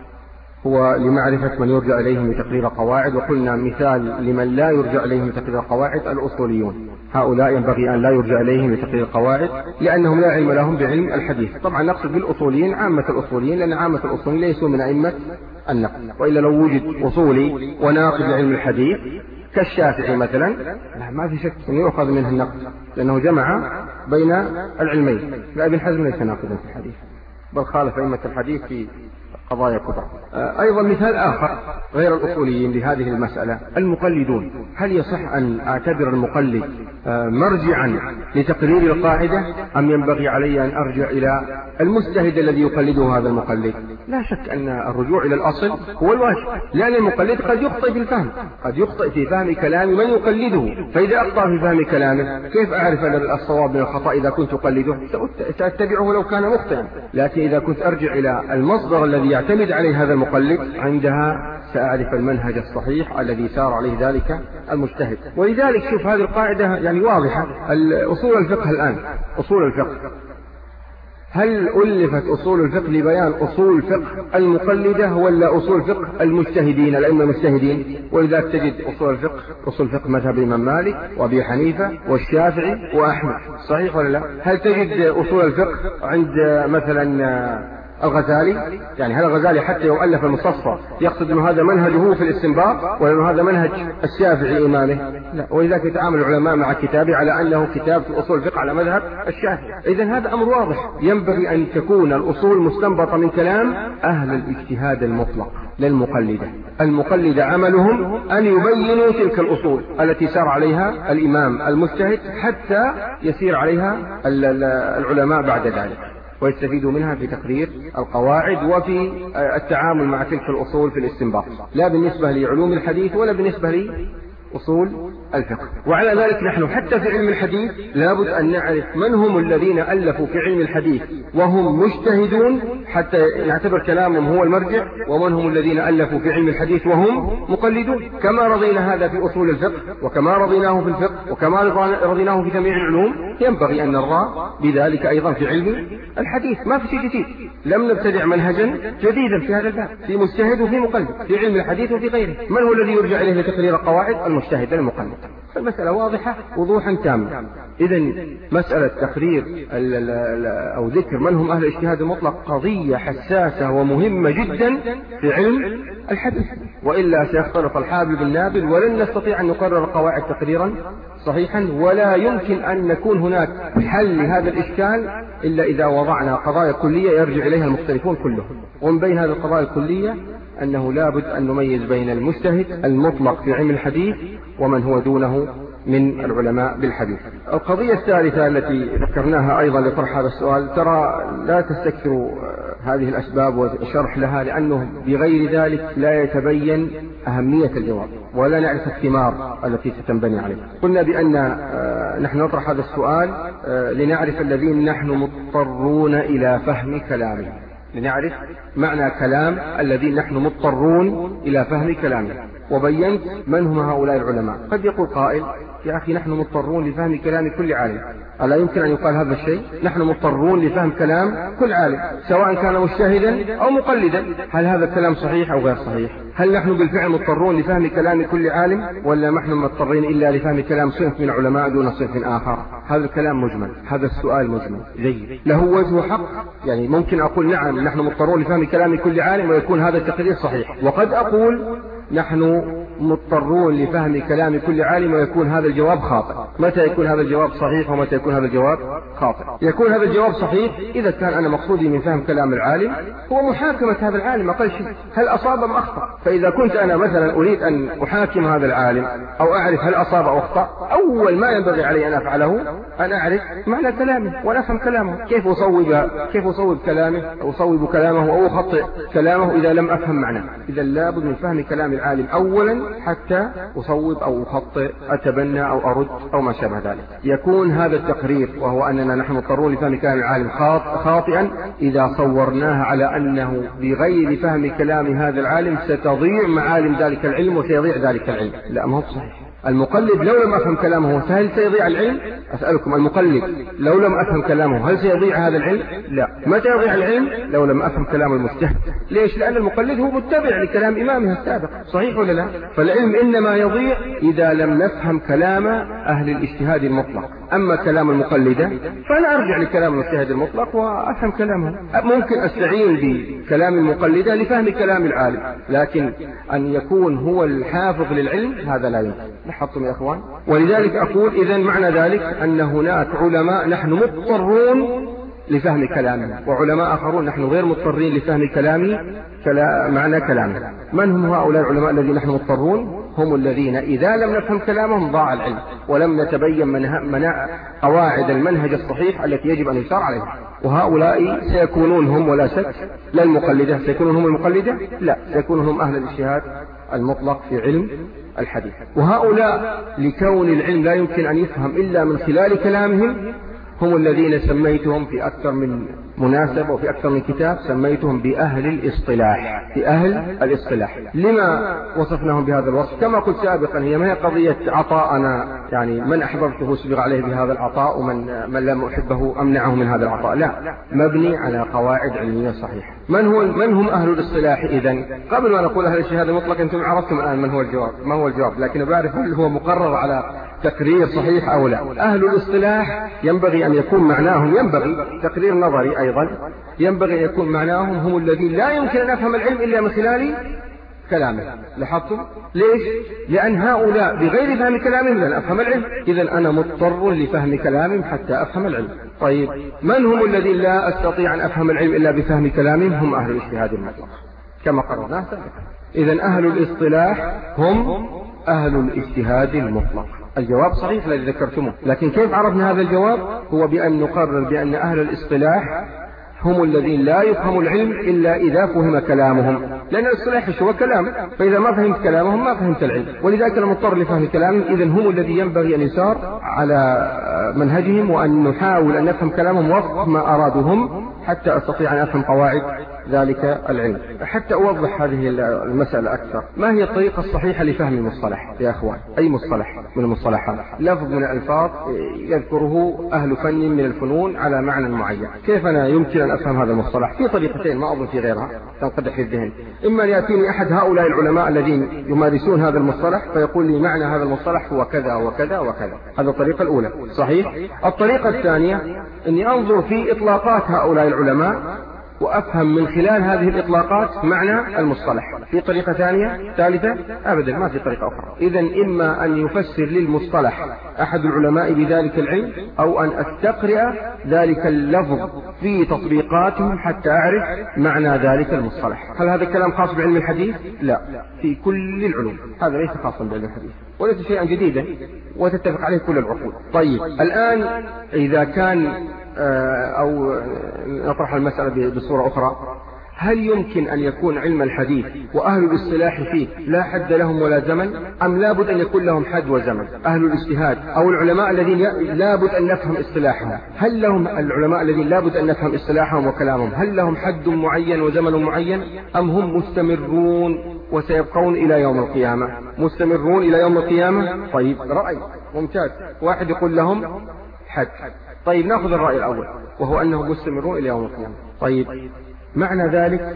هو لمعرفة من يرجع إليهم لتقرير قواعد، وقلنا مثال لمن لا يرجع إليهم لتقرير قواعد الأصوليون. هؤلاء ينبغي أن لا يرجع إليهم لتقرير قواعد لأنهم لا علم لهم بعلم الحديث. طبعا نقصد بالأصوليين عامة الأصوليين، لأن عامة الأصوليين ليسوا من أئمة النقد، وإلا لو وجد أصولي وناقد لعلم الحديث كالشافعي مثلا ما في شك أن يؤخذ منه النقد، لأنه جمع بين العلمين. لا، ابن حزم ليس ناقدا في الحديث بل خالف أئمة الحديث في قضايا كبرى. أيضا مثال آخر غير الأصوليين لهذه المسألة المقلدون. هل يصح أن أعتبر المقلد مرجعا لتقرير القاعدة أم ينبغي علي أن أرجع إلى المجتهد الذي يقلده هذا المقلد؟ لا شك أن الرجوع إلى الأصل هو الواجب، لأن المقلد قد يخطئ في الفهم، قد يخطئ في فهم كلام من يقلده. فإذا أخطأ في فهم كلامه كيف أعرف أن الصواب من الخطأ؟ إذا كنت أقلده سأتبعه لو كان مخطئا، لكن إذا كنت أرجع إلى المصدر الذي يعتمد عليه هذا المقلد عندها سأعرف المنهج الصحيح الذي سار عليه ذلك المجتهد. ولذلك شوف هذه القاعدة يعني واضحة. أصول الفقه الآن، أصول الفقه هل ألفت أصول الفقه لبيان أصول الفقه المقلدة ولا أصول الفقه المجتهدين الأئمة المجتهدين؟ ولذلك تجد أصول الفقه مذهب الإمام مالك وأبي حنيفة والشافعي وأحمد، صحيح ولا لا؟ هل تجد أصول الفقه عند مثلا الغزالي؟ يعني هل الغزالي حتى يوم ألف المستصفى يقصد أنه هذا منهجه في الاستنباط ولا أنه هذا منهج الشافعي إمامه؟ لا. ولذلك يتعامل العلماء مع كتابه على أنه كتاب في أصول الفقه على مذهب الشافعي. إذن هذا أمر واضح. ينبغي أن تكون الأصول مستنبطة من كلام أهل الاجتهاد المطلق للمقلدة. المقلدة عملهم أن يبينوا تلك الأصول التي سار عليها الإمام المجتهد حتى يسير عليها العلماء بعد ذلك ويستفيدوا منها في تقرير القواعد وفي التعامل مع تلك الأصول في الاستنباط، لا بالنسبة لعلوم الحديث ولا بالنسبة لأصول الفقه. وعلى ذلك نحن حتى في علم الحديث لابد أن نعرف من هم الذين ألفوا في علم الحديث وهم مجتهدون حتى نعتبر كلامهم هو المرجع، ومن هم الذين ألفوا في علم الحديث وهم مقلدون. كما رضينا هذا في أصول الفقه وكما رضيناه في الفقه وكما رضيناه في جميع العلوم، ينبغي أن نرضى بذلك أيضا في علم الحديث. ما في شيء جديد، لم نبتدع منهجا جديدا في هذا الباب، في مجتهد وفي مقلد في علم الحديث وفي غيره. من هو الذي يرجع إليه لتقرير القواعد؟ المجتهد المقلد. فالمسألة واضحة وضوحا تاما. إذن مسألة تقرير أو ذكر من هم أهل الاجتهاد المطلق قضية حساسة ومهمة جدا في علم الحديث، وإلا سيختلط الحابل بالنابل ولن نستطيع أن نقرر القواعد تقريرا صحيحا، ولا يمكن أن نكون هناك حل لهذا الإشكال إلا إذا وضعنا قضايا كلية يرجع إليها المختلفون كلهم. ومن بين هذه القضايا الكلية أنه لابد أن نميز بين المجتهد المطلق في علم الحديث ومن هو دونه من العلماء بالحديث. القضية الثالثة التي ذكرناها أيضا لطرح هذا السؤال، ترى لا تستكثر هذه الأسباب والشرح لها، لأنه بغير ذلك لا يتبين أهمية الجواب ولا نعرف الثمار التي ستنبني عليه. قلنا بأن نحن نطرح هذا السؤال لنعرف الذين نحن مضطرون إلى فهم كلامه، لنعرف معنى كلام الذي نحن مضطرون إلى فهم كلامه. وبينت من هم هؤلاء العلماء. قد يقول قائل: يا أخي نحن مضطرون لفهم كلام كل عالم. ألا يمكن أن يقال هذا الشيء؟ نحن مضطرون لفهم كلام كل عالم سواء كان مجتهدا أو مقلدا. هل هذا الكلام صحيح أو غير صحيح؟ هل نحن بالفعل مضطرون لفهم كلام كل عالم، ولا نحن مضطرين إلا لفهم كلام صنف من العلماء دون صنف آخر؟ هذا الكلام مجمل، هذا السؤال مجمل جيد، له وجه حق. يعني ممكن أقول نعم نحن مضطرون لفهم كلام كل عالم ويكون هذا التقرير صحيح، وقد أقول نحن مضطرون لفهم كلام كل عالم ويكون هذا الجواب خاطئ. متى يكون هذا الجواب صحيح ومتى يكون هذا الجواب خاطئ؟ يكون هذا الجواب صحيح إذا كان أنا مقصودي من فهم كلام العالم هو محاكمة هذا العالم أقل شيء، هل أصاب أم أخطأ. فإذا كنت أنا مثلا أريد أن أحاكم هذا العالم أو أعرف هل أصاب أو أخطأ، أول ما ينبغي علي أن أفعله أن أعرف معنى كلامه وأن أفهم كلامه. كيف أصوب كلامه أو أصوب كلامه أو أخطئ كلامه إذا لم أفهم معناه؟ إذا لابد من فهم كلام العالم أولا حتى أصوب أو أخطئ، أتبنى أو أرد أو ما شابه ذلك. يكون هذا التقرير وهو أننا نحن مضطرون لفهم كلام العالم خاطئا إذا صورناها على أنه بغير فهم كلام هذا العالم ستضيع معالم ذلك العلم وسيضيع ذلك العلم. لا، ما هو صحيح. المقلد لو لم أفهم كلامه هل سيضيع العلم؟ أسألكم، المقلد لو لم أفهم كلامه هل سيضيع هذا العلم؟ لا. متى يضيع العلم؟ لو لم أفهم كلام المجتهد. ليش؟ لأن المقلد هو متبع لكلام إمامه السابق، صحيح ولا لا؟ فالعلم إنما يضيع إذا لم نفهم كلام أهل الاجتهاد المطلق. أما كلام المقلدة فأنا أرجع لكلام الاجتهاد المطلق وأفهم كلامه. ممكن أستعين بكلام المقلدة لفهم كلام العالم، لكن أن يكون هو الحافظ للعلم هذا لا يمكن. لاحظتم يا إخوان؟ ولذلك أقول إذن معنى ذلك أن هناك علماء نحن مضطرون لفهم كلامه، وعلماء آخرون نحن غير مضطرين لفهم معنى كلامه. من هم هؤلاء العلماء الذين نحن مضطرون؟ هم الذين إذا لم نفهم كلامهم ضاع العلم ولم نتبين قواعد المنهج الصحيح التي يجب أن يسار عليها. وهؤلاء سيكونون هم ولا شك لا المقلدة، سيكونون هم المقلدة؟ لا، سيكونون هم أهل الاجتهاد المطلق في علم الحديث. وهؤلاء لكون العلم لا يمكن أن يفهم إلا من خلال كلامهم هم الذين سميتهم في أكثر من مناسبة وفي أكثر من كتاب سميتهم بأهل الإصطلاح. بأهل الإصطلاح. لما وصفناهم بهذا الوصف؟ كما قلت سابقا، هي ما هي قضية عطاءنا يعني من أحببته سبق عليه بهذا العطاء ومن لم أحبه أمنعه من هذا العطاء. لا، مبني على قواعد علمية صحيحة. من هم أهل الإصطلاح إذن؟ قبل ما نقول أهل الشهادة المطلق أنتم عرفتم الآن ما هو الجواب، لكن بعرف هل هو مقرر على تقرير صحيح أو لا. أهل الإصطلاح ينبغي أن يكون معناهم، ينبغي تقرير نظري أيضا، ينبغي أن يكون معناهم هم الذين لا يمكن أن أفهم العلم إلا من خلال كلامه. لاحظتم؟ ليش؟ لأن هؤلاء بغير فهم كلامهم لن أفهم العلم، إذن أنا مضطر لفهم كلامهم حتى أفهم العلم. طيب، من هم الذين لا أستطيع أن أفهم العلم إلا بفهم كلامهم؟ هم أهل الاجتهاد المطلق كما قررناه سابقا. إذن أهل الاصطلاح هم أهل الاجتهاد المطلق. الجواب صحيح الذي ذكرتموه، لكن كيف عرفنا هذا الجواب؟ هو بأن نقرر بأن أهل الاصطلاح هم الذين لا يفهم العلم إلا إذا فهم كلامهم، لأن الاصطلاح هو كلام، فإذا ما فهمت كلامهم ما فهمت العلم، ولذلك أنا مضطر لفهم كلامهم. إذن هم الذي ينبغي أن يسار على منهجهم وأن نحاول أن نفهم كلامهم وفق ما أرادوا هم حتى أستطيع أن أفهم قواعد ذلك العلم. حتى أوضح هذه المسألة أكثر، ما هي الطريقة الصحيحة لفهم المصطلح يا أخوان؟ أي مصطلح من المصطلحات، لفظ من الألفاظ يذكره أهل فن من الفنون على معنى معين، كيف أنا يمكن أن أفهم هذا المصطلح؟ في طريقتين ما أظن في غيرها تنقدح في الذهن. إما أن يأتيني أحد هؤلاء العلماء الذين يمارسون هذا المصطلح فيقول لي معنى هذا المصطلح هو كذا وكذا وكذا، هذا الطريقة الأولى صحيح. الطريقة الثانية أني أنظر في إطلاقات هؤلاء العلماء وأفهم من خلال هذه الإطلاقات معنى المصطلح. في طريقة ثالثة أبدا ما في طريقة أخرى. إذن إما أن يفسر للمصطلح أحد العلماء بذلك العلم أو أن أستقرأ ذلك اللفظ في تطبيقاتهم حتى أعرف معنى ذلك المصطلح. هل هذا الكلام خاص بعلم الحديث؟ لا، في كل العلوم، هذا ليس خاصا بعلم الحديث وليس شيئا جديدا وتتفق عليه كل العقول. طيب، الآن إذا كان أو نطرح المسألة بصورة أخرى، هل يمكن أن يكون علم الحديث وأهل الاصطلاح فيه لا حد لهم ولا زمن، أم لابد أن يكون لهم حد وزمن؟ أهل الاجتهاد أو العلماء الذين لابد أن نفهم اصطلاحهم، هل لهم العلماء الذين لابد أن نفهم اصطلاحهم وكلامهم هل لهم حد معين وزمن معين، أم هم مستمرون وسيبقون إلى يوم القيامة؟ مستمرون إلى يوم القيامة. طيب رأي ممتاز، واحد يقول لهم حد. طيب نأخذ الرأي الأول وهو أنهم مستمرون إلى يوم القيامة. طيب معنى ذلك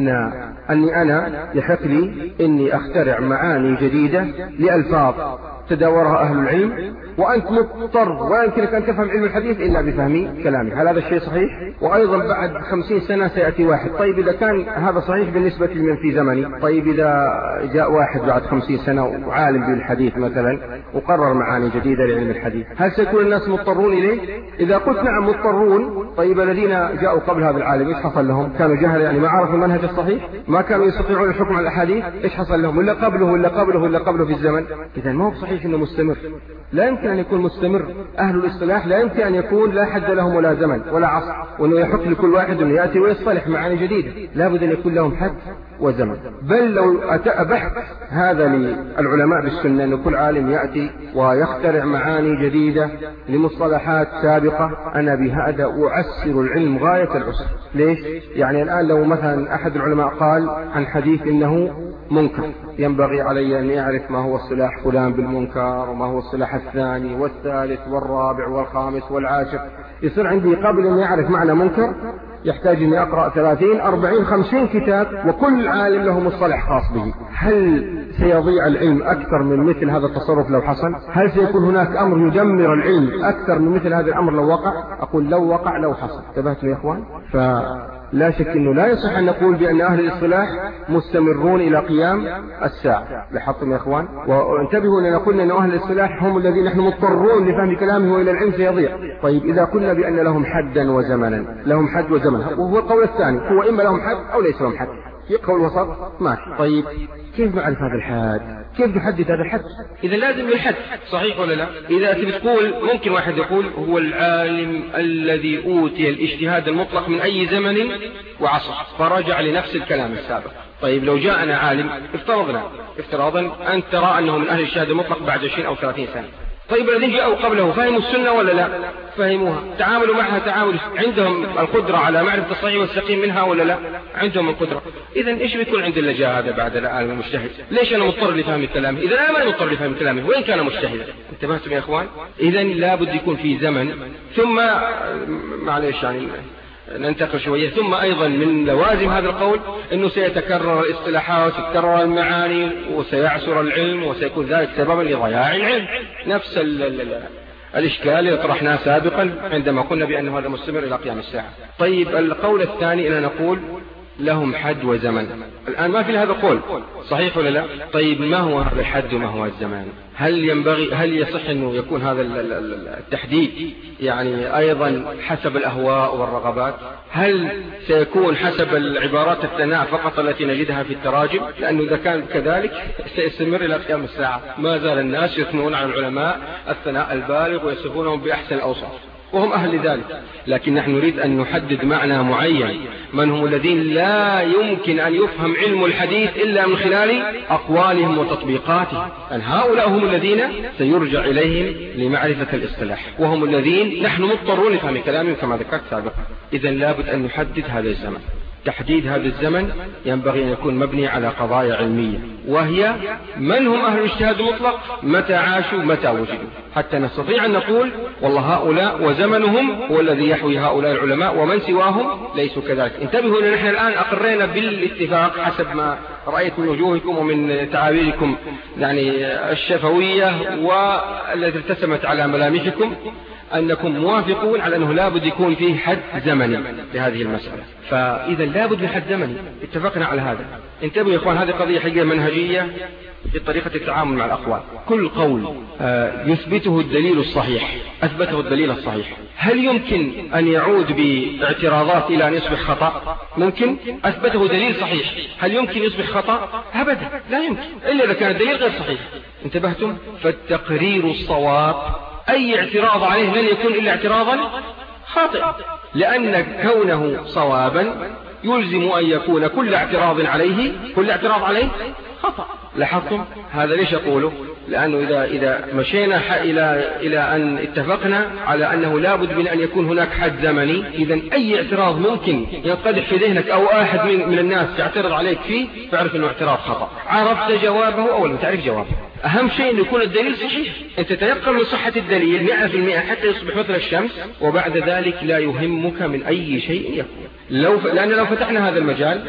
أني أنا يحق لي أني أخترع معاني جديدة لألفاظ تداورها أهل العلم، وأنت مضطر ولا يمكنك أن تفهم علم الحديث إلا بفهم كلامي. هل هذا الشيء صحيح؟ وأيضا بعد 50 سنة سيأتي واحد. طيب إذا كان هذا صحيح بالنسبة لمن في زمني، طيب إذا جاء واحد بعد 50 سنة وعالم بالحديث مثلا وقرر معاني جديدة لعلم الحديث، هل سيكون الناس مضطرون إليه؟ إذا قلت نعم مضطرون، طيب الذين جاءوا قبل هذا العالم إيش حصل لهم؟ كانوا جهل، يعني ما عرفوا المنهج الصحيح، ما كانوا يستطيعون الحكم على الأحاديث، إيش حصل لهم؟ ولا قبله في الزمن. إذا ما هو صحيح إنه مستمر، لا يمكن أن يكون مستمر. أهل الاصطلاح لا يمكن أن يكون لا حد لهم ولا زمن ولا عصر، وأنه يحق لكل واحد أنه يأتي ويصطلح معاني جديدة، لا بد أن يكون لهم حد وزمن. بل لو أبحث هذا للعلماء بالسنة أن كل عالم يأتي ويخترع معاني جديدة لمصطلحات سابقة، أنا بهذا أعسر العلم غاية العسر. ليش؟ يعني الآن لو مثلا أحد العلماء قال عن حديث إنه منكر، ينبغي علي أن أعرف ما هو اصطلاح فلان بالمنكر، وما هو اصطلاح الثاني والثالث والرابع والخامس والعاشر. يصير عندي قبل أن يعرف معنى منكر يحتاج أن أقرأ 30 40 50 كتاب، وكل عالم له مصطلح خاص به. هل سيضيع العلم أكثر من مثل هذا التصرف لو حصل؟ هل سيكون هناك أمر يدمر العلم أكثر من مثل هذا الأمر لو وقع؟ أقول لو وقع لو حصل. انتبهتم يا إخوان؟ لا شك أنه لا يصح أن نقول بأن أهل الاصطلاح مستمرون إلى قيام الساعة. لاحظتم يا إخوان؟ وانتبهوا أننا قلنا أن أهل الاصطلاح هم الذين نحن مضطرون لفهم كلامه وإلى العلم سيضيع. طيب إذا قلنا بأن لهم حدا وزمنا، لهم حد وزمن، وهو القول الثاني، هو إما لهم حد أو ليس لهم حد، في قول وسط ماشي. طيب كيف نعرف هذا الحد؟ كيف نحدد هذا الحد؟ إذا لازم الحد، صحيح ولا لا؟ إذا تقول ممكن واحد يقول هو العالم الذي أوتي الاجتهاد المطلق من أي زمن وعصر، فرجع لنفس الكلام السابق. طيب لو جاءنا عالم افتراضا أن ترى أنه من أهل الاجتهاد المطلق بعد 20 أو 30 سنة، طيب الذين جاءوا قبله فهموا السنة ولا لا؟ فهموها، تعاملوا معها تعامل، عندهم القدرة على معرفة الصحيح والسقيم منها ولا لا؟ عندهم القدرة. إذا إيش بيكون عند اللي جاء هذا بعد العالم المجتهد؟ ليش أنا مضطر لفهم كلامه؟ إذا أنا ما مضطر لفهم كلامه وين كان مجتهدا؟ انتبهتم يا إخوان؟ إذا لابد يكون في زمن، ثم معليش يعني ننتقل شوية، ثم أيضا من لوازم هذا القول أنه سيتكرر الاصطلاحات وتتكرر المعاني وسيعسر العلم، وسيكون ذلك سببا لضياع العلم. نفس الإشكال اللي طرحناه سابقا عندما قلنا بأنه هذا مستمر إلى قيام الساعة. طيب القول الثاني أننا نقول لهم حد وزمن. الآن ما في هذا قول، صحيح ولا لا؟ طيب ما هو هذا الحد وما هو الزمان؟ هل يصح أنه يكون هذا التحديد يعني أيضا حسب الأهواء والرغبات؟ هل سيكون حسب العبارات الثناء فقط التي نجدها في التراجم؟ لأنه إذا كان كذلك سيستمر إلى قيام الساعة. ما زال الناس يثنون على العلماء الثناء البالغ ويصفونهم بأحسن الأوصاف، وهم أهل ذلك، لكن نحن نريد أن نحدد معنى معين. من هم الذين لا يمكن أن يفهم علم الحديث إلا من خلال أقوالهم وتطبيقاتهم؟ أن هؤلاء هم الذين سيرجع إليهم لمعرفة الاصطلاح، وهم الذين نحن مضطرون لفهم كلامهم كما ذكرت سابقا. إذا لابد أن نحدد هذا الزمن. تحديد هذا الزمن ينبغي أن يكون مبني على قضايا علمية، وهي من هم أهل الاجتهاد المطلق، متى عاشوا، متى وجدوا، حتى نستطيع أن نقول والله هؤلاء وزمنهم هو الذي يحوي هؤلاء العلماء، ومن سواهم ليسوا كذلك. انتبهوا أن نحن الآن أقرينا بالاتفاق حسب ما رأيت من وجوهكم ومن تعابيركم يعني الشفوية والتي ارتسمت على ملامحكم أنكم موافقون على أنه لابد يكون فيه حد زمني لهذه المسألة. فإذا لابد من حد زمني، اتفقنا على هذا. انتبهوا يا إخوان، هذه قضية حقيقة منهجية في طريقة التعامل مع الأقوال. كل قول يثبته الدليل الصحيح، أثبته الدليل الصحيح، هل يمكن أن يعود باعتراضات إلى أن يصبح خطأ؟ ممكن. أثبته دليل صحيح، هل يمكن يصبح خطأ؟ أبدا لا يمكن، إلا إذا كان الدليل غير صحيح. انتبهتم؟ فالتقرير الصواب أي اعتراض عليه لن يكون إلا اعتراضا خاطئا، لأن كونه صوابا يلزم أن يكون كل اعتراض عليه خطأ. لاحظتم هذا ليش أقوله؟ لأنه إذا مشينا إلى أن اتفقنا على أنه لا بد من أن يكون هناك حد زمني، إذن أي اعتراض ممكن ينقدح في ذهنك أو أحد من الناس تعترض عليك فيه، فاعرف أنه اعتراض خطأ. عرفت جوابه أو لم تعرف جوابه. أهم شيء أن يكون الدليل صحيح، أنت تيقن من صحة الدليل 100% حتى يصبح مثل الشمس، وبعد ذلك لا يهمك من أي شيء يكون. لأن لو فتحنا هذا المجال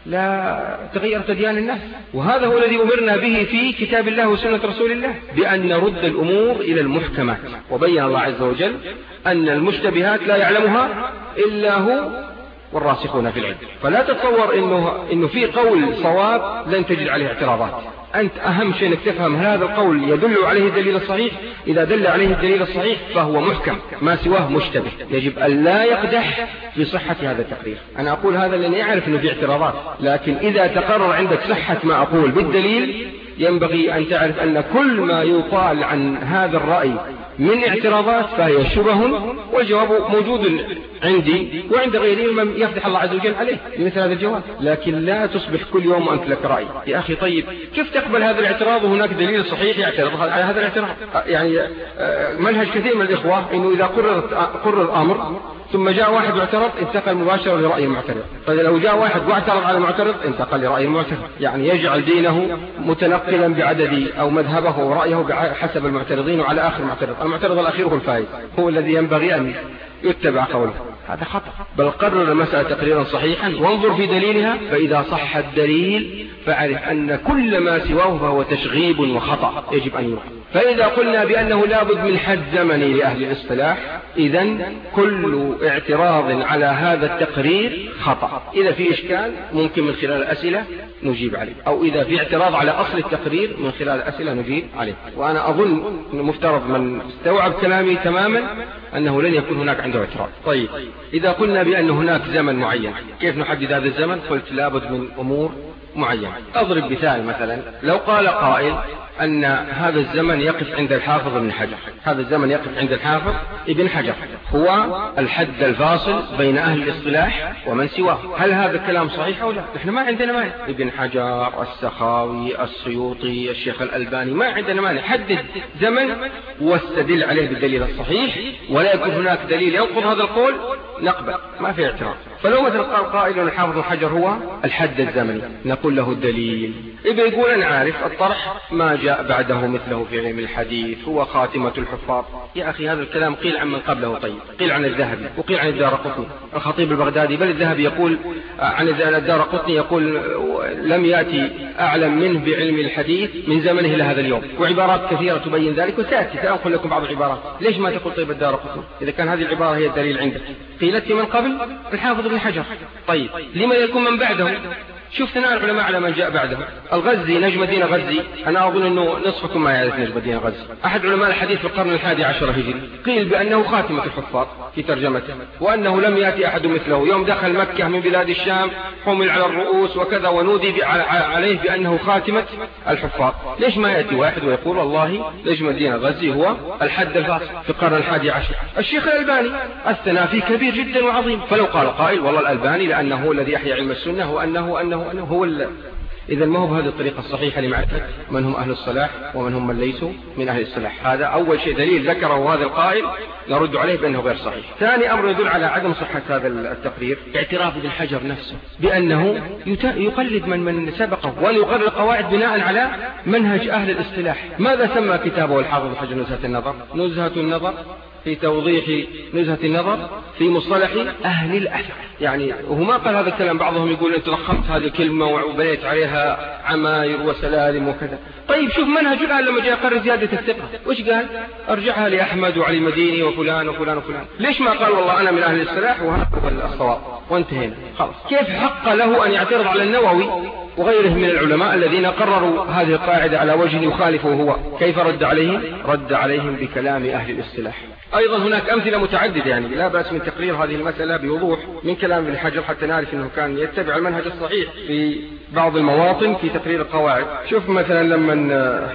لا تغيرت أديان الناس، وهذا هو الذي أمرنا به في كتاب الله وسنة رسول الله، بأن نرد الأمور إلى المحكمات. وبين الله عز وجل أن المشتبهات لا يعلمها إلا هو والراسخون في العلم. فلا تتصور إنه في قول صواب لن تجد عليه اعتراضات. أنت أهم شيء أنك تفهم هذا القول يدل عليه الدليل الصحيح. إذا دل عليه الدليل الصحيح فهو محكم، ما سواه مشتبه. يجب أن لا يقدح في صحة هذا التقرير. أنا أقول هذا لأني أعرف أنه في اعتراضات، لكن إذا تقرر عندك صحة ما أقول بالدليل ينبغي أن تعرف أن كل ما يقال عن هذا الرأي من اعتراضات فهي شبه، والجواب موجود عندي وعند غيري من يفتح الله عز وجل عليه بمثل هذا الجواب. لكن لا تصبح كل يوم أنت لك رأي. يا أخي طيب كيف تقبل هذا الاعتراض وهناك دليل صحيح يعترض على هذا الاعتراض؟ يعني منهج كثير من الإخوة إنه إذا قرر الأمر ثم جاء واحد واعترض انتقل مباشرة لرأي المعترض. فلو جاء واحد واعترض على المعترض انتقل لرأي المعترض. يعني يجعل دينه متنقلا بعدد أو مذهبه ورأيه حسب المعترضين، وعلى آخر المعترض الأخير هو الفائز، هو الذي ينبغي أن يتبع قوله. هذا خطأ. بل قرر المسألة تقريرا صحيحا وانظر في دليلها، فإذا صح الدليل فاعرف أن كل ما سواه فهو تشغيب وخطأ يجب أن يوقف. فإذا قلنا بأنه لابد من حد زمني لأهل الاصطلاح، إذن كل اعتراض على هذا التقرير خطأ. إذا في إشكال ممكن من خلال الأسئلة نجيب عليه، أو إذا في اعتراض على أصل التقرير من خلال الأسئلة نجيب عليه. وأنا أظن مفترض من استوعب كلامي تماما أنه لن يكون هناك عنده اعتراض. طيب إذا قلنا بأن هناك زمن معين، كيف نحدد هذا الزمن؟ قلت لابد من أمور معينة. أضرب مثال، مثلا لو قال قائل أن هذا الزمن يقف عند الحافظ ابن حجر، هذا الزمن يقف عند الحافظ ابن حجر هو الحد الفاصل بين أهل الاصطلاح ومن سواه. هل هذا الكلام صحيح أو لا؟ نحن ما عندنا مانع، ابن حجر، السخاوي، السيوطي، الشيخ الألباني، ما عندنا مانع. حدد زمن واستدل عليه بالدليل الصحيح، ولا يكون هناك دليل ينقض هذا القول نقبل، ما في اعتراض. فلو مثلا قال قائل أن الحافظ ابن حجر هو الحد الزمني، نقول له الدليل. إذا يقول أنا عارف الطرح ما جاء بعده مثله في علم الحديث، هو خاتمة الحفاظ. يا أخي هذا الكلام قيل عن من قبله، طيب قيل عن الذهبي وقيل عن الدارقطني، الخطيب البغدادي، بل الذهبي يقول عن الدارقطني يقول لم يأتي أعلم منه بعلم الحديث من زمنه إلى هذا اليوم، وعبارات كثيرة تبين ذلك، وسأتي سأنقل لكم بعض العبارات. ليش ما تقول طيب الدارقطني إذا كان هذه العبارة هي الدليل عندك؟ قيلت من قبل الحافظ ابن حجر. طيب لما يكون من بعده؟ شوف ثناء العلماء على من جاء بعده. الغزي، نجم الدين الغزي، أنا أظن أنه نصفكم ما يعرف نجم الدين الغزي، أحد علماء الحديث في القرن 11 هجري. قيل بأنه خاتمة الحفاظ في ترجمته، وأنه لم يأتي أحد مثله. يوم دخل مكة من بلاد الشام حمل على الرؤوس وكذا، ونودي عليه بأنه خاتمة الحفاظ. ليش ما يأتي واحد ويقول والله نجم الدين الغزي هو الحد الفاصل في القرن 11؟ الشيخ الألباني الثناء فيه كبير جدا وعظيم. فلو قال قائل والله الألباني لأنه هو الذي أحيا علم السنة وأنه هو إذا ما هو بهذه الطريقة الصحيحة لمعرفة من هم أهل الصلاح ومن هم من ليسوا من أهل الصلاح. هذا أول شيء دليل ذكره هذا القائل نرد عليه بأنه غير صحيح. ثاني أمر يدل على عدم صحة هذا التقرير اعتراف ابن حجر نفسه بأنه يقلد من سبقه، وأن يقرر قواعد بناء على منهج أهل الاصطلاح. ماذا سمى كتابه الحافظ ابن حجر؟ نزهة النظر. نزهة النظر في توضيح نزهة النظر في مصطلح أهل الأثر. يعني وهو ما قال هذا الكلام، بعضهم يقول أنت لخمت هذه الكلمة وبنيت عليها عماير وسلالم وكذا. طيب شوف منهج الآن لما جاء يقرر زيادة الثقة وش قال؟ أرجعها لأحمد وعلي المديني وفلان وفلان وفلان. ليش ما قال والله أنا من أهل الصلاح وهذا هو الصواب وانتهينا خلاص؟ كيف حق له أن يعترض على النووي وغيره من العلماء الذين قرروا هذه القاعدة على وجه يخالفه هو؟ كيف رد عليهم؟ رد عليهم بكلام أهل الاصطلاح. أيضا هناك أمثلة متعددة، يعني لا بأس من تقرير هذه المسألة بوضوح من كلام ابن حجر حتى نعرف أنه كان يتبع المنهج الصحيح في بعض المواطن في تقرير القواعد. شوف مثلا لما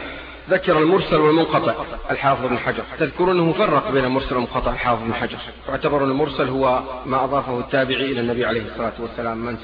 ذكر المرسل والمنقطع الحافظ ابن حجر. تذكرون أنه فرق بين المرسل والمنقطع الحافظ ابن حجر، واعتبر أن المرسل هو ما أضافه التابعي إلى النبي عليه الصلاة والسلام، من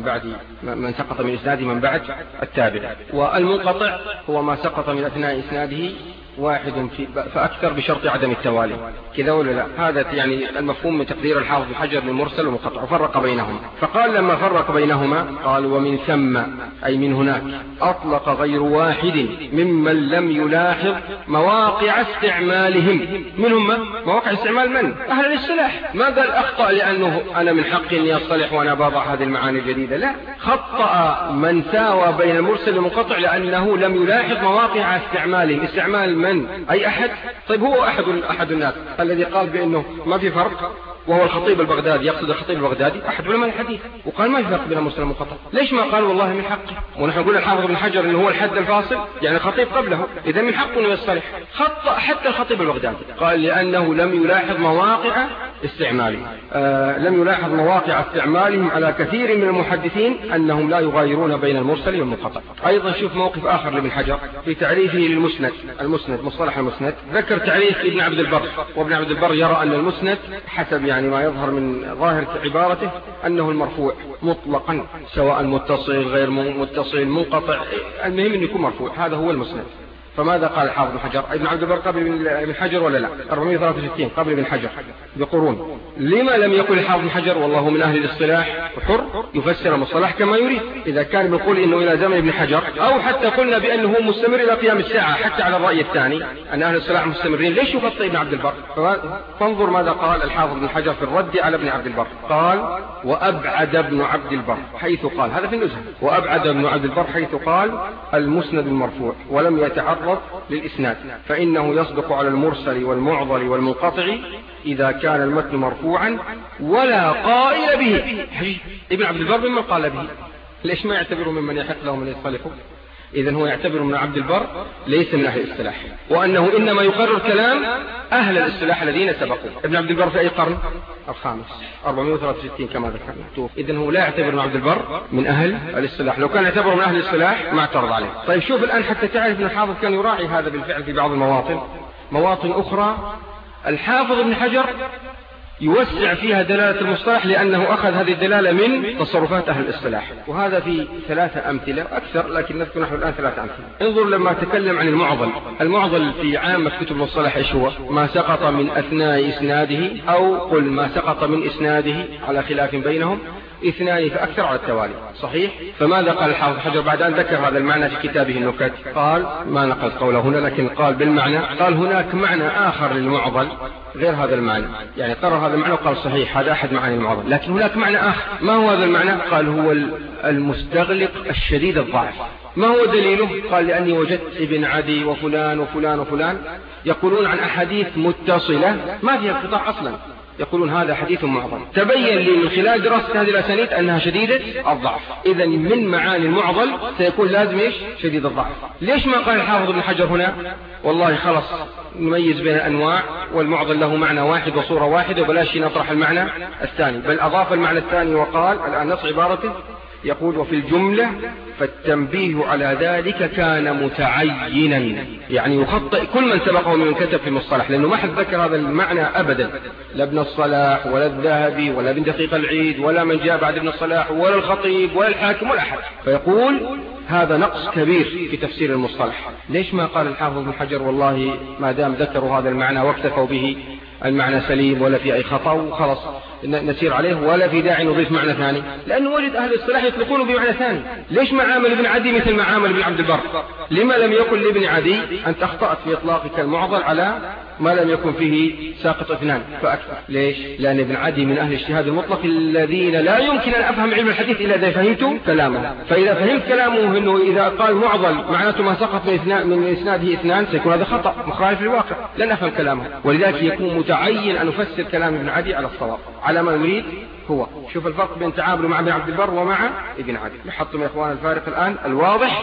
سقط من إسناده من بعد التابع، والمنقطع هو ما سقط من أثناء إسناده واحد فأكثر بشرط عدم التوالي. كذا ولا لا؟ هذا يعني المفهوم من تقدير الحافظ ابن حجر للمرسل والمنقطع، وفرق بينهما. فقال لما فرق بينهما قال ومن ثم أي من هناك أطلق غير واحد ممن لم يلاحظ مواقع استعمالهم. منهم مواقع استعمال من؟ أهل الاصطلاح. ما قال أخطأ لأنه أنا من حقي أني أصطلح وأنا بضع هذه المعاني الجديدة، لا، خطأ من ساوى بين المرسل والمنقطع لأنه لم يلاحظ مواقع استعمالهم. استعمال من؟ أي أحد. طيب هو أحد الناس الذي قال بأنه ما في فرق، وهو الخطيب البغدادي، يقصد الخطيب البغدادي أحد علماء الحديث، وقال ما في فرق بين المرسل والمنقطع. ليش ما قال والله من حقه؟ ونحن نقول الحافظ ابن حجر إنه هو الحد الفاصل، يعني الخطيب قبله، إذا من حقه أنه يصطلح. خطأ حتى الخطيب البغدادي، قال لأنه لم يلاحظ مواقع استعمالهم. لم يلاحظ مواقع استعمالهم على كثير من المحدثين أنهم لا يغايرون بين المرسل والمنقطع. أيضا شوف موقف آخر لابن حجر في تعريفه للمسند. المسند مصطلح المسند، ذكر تعريف ابن عبد البر، وابن عبد البر يرى أن المسند حسب يعني ما يظهر من ظاهر عبارته أنه المرفوع مطلقا، سواء متصل غير متصل منقطع، المهم أن يكون مرفوع، هذا هو المسند. فماذا قال الحافظ ابن حجر؟ ابن عبد البر قبل ابن حجر ولا لا؟ 463 قبل ابن حجر بقرون. لما لم يقل الحافظ ابن حجر والله من أهل الاصطلاح وحر يفسر المصطلح كما يريد؟ إذا كان بيقول إنه إلى زمن ابن حجر، أو حتى قلنا بأنه مستمر إلى قيام الساعة، حتى على الرأي الثاني أن أهل الاصطلاح مستمرين، ليش يخطئ ابن عبد البر؟ فانظر ماذا قال الحافظ ابن حجر في الرد على ابن عبد البر. قال وأبعد ابن عبد البر حيث قال، هذا في النزهة، وأبعد ابن عبد البر حيث قال المسند المرفوع ولم يتعرض للإسناد، فإنه يصدق على المرسل والمعضل والمنقطع إذا كان المتن مرفوعا ولا قائل به. ابن عبد البر ممن قال به، ليش ما يعتبر ممن يحق له من يصطلحه؟ إذن هو يعتبر من عبد البر ليس من أهل الاصطلاح، وأنه إنما يقرر كلام أهل الاصطلاح الذين سبقوا. ابن عبد البر في أي قرن؟ الخامس 463 كما ذكرنا. إذن هو لا يعتبر ابن عبد البر من أهل الاصطلاح، لو كان يعتبر من أهل الاصطلاح ما اعترض عليه. طيب شوف الآن حتى تعرف أن الحافظ كان يراعي هذا بالفعل في بعض مواطن أخرى الحافظ ابن حجر يوسع فيها دلالة المصطلح، لأنه أخذ هذه الدلالة من تصرفات أهل الاصطلاح، وهذا في 3 أمثلة أكثر، لكن نذكر نحن الآن 3 أمثلة. انظر لما تكلم عن المعضل في عامة كتب المصطلح إيش هو؟ ما سقط من أثناء إسناده، أو قل ما سقط من إسناده على خلاف بينهم 2 فأكثر على التوالي، صحيح؟ فماذا قال الحافظ حجر بعد أن ذكر هذا المعنى في كتابه النكت؟ قال ما نقل قوله هنا، لكن قال بالمعنى، قال هناك معنى آخر للمعضل غير هذا المعنى، يعني قرر هذا المعنى وقال صحيح هذا أحد معاني المعضل، لكن هناك معنى آخر. ما هو هذا المعنى؟ قال هو المستغلق الشديد الضعف. ما هو دليله؟ قال لأني وجدت ابن عدي وفلان وفلان وفلان يقولون عن أحاديث متصلة ما فيها انقطاع أصلا، يقولون هذا حديث معضل. تبين لي من خلال دراسة هذه الأسانيد أنها شديدة الضعف. إذا من معاني المعضل سيكون لازم إيش؟ شديد الضعف. ليش ما قال الحافظ ابن حجر هنا والله خلص نميز بين الأنواع، والمعضل له معنى واحد وصورة واحدة وبلاش نطرح المعنى الثاني، بل أضاف المعنى الثاني وقال الآن نص عبارته يقول وفي الجملة فالتنبيه على ذلك كان متعينا، يعني يخطئ كل من سبقه من كتب في المصطلح، لأنه ما حد ذكر هذا المعنى أبدا، لا ابن الصلاح ولا الذهبي ولا ابن دقيق العيد ولا من جاء بعد ابن الصلاح ولا الخطيب ولا الحاكم ولا أحد، فيقول هذا نقص كبير في تفسير المصطلح. ليش ما قال الحافظ ابن حجر والله ما دام ذكروا هذا المعنى واكتفوا به المعنى سليم ولا في أي خطأ وخلص نسير عليه، ولا في داعي نضيف معنى ثاني؟ لأنه وجد أهل الاصطلاح يطلقونه بمعنى ثاني. ليش ما عامل ابن عدي مثل ما عامل ابن عبد البر؟ لما لم يقل لابن عدي أنت أخطأت في إطلاقك المعضل على ما لم يكن فيه ساقط 2 فأكثر؟ ليش؟ لأن ابن عدي من أهل الاجتهاد المطلق الذين لا يمكن أن أفهم علم الحديث إلا إذا فهمت كلامه، فإذا فهمت كلامه أنه إذا قال معضل معناته ما سقط من إسناده 2 سيكون هذا خطأ مخالف للواقع، لن أفهم كلامه، ولذلك يكون متعين أن نفسر كلام ابن عدي على الصواب على ما يريد هو. شوف الفرق بين تعامله مع ابن عبد البر ومع ابن عدي. لاحظتم يا إخوان الفارق الآن الواضح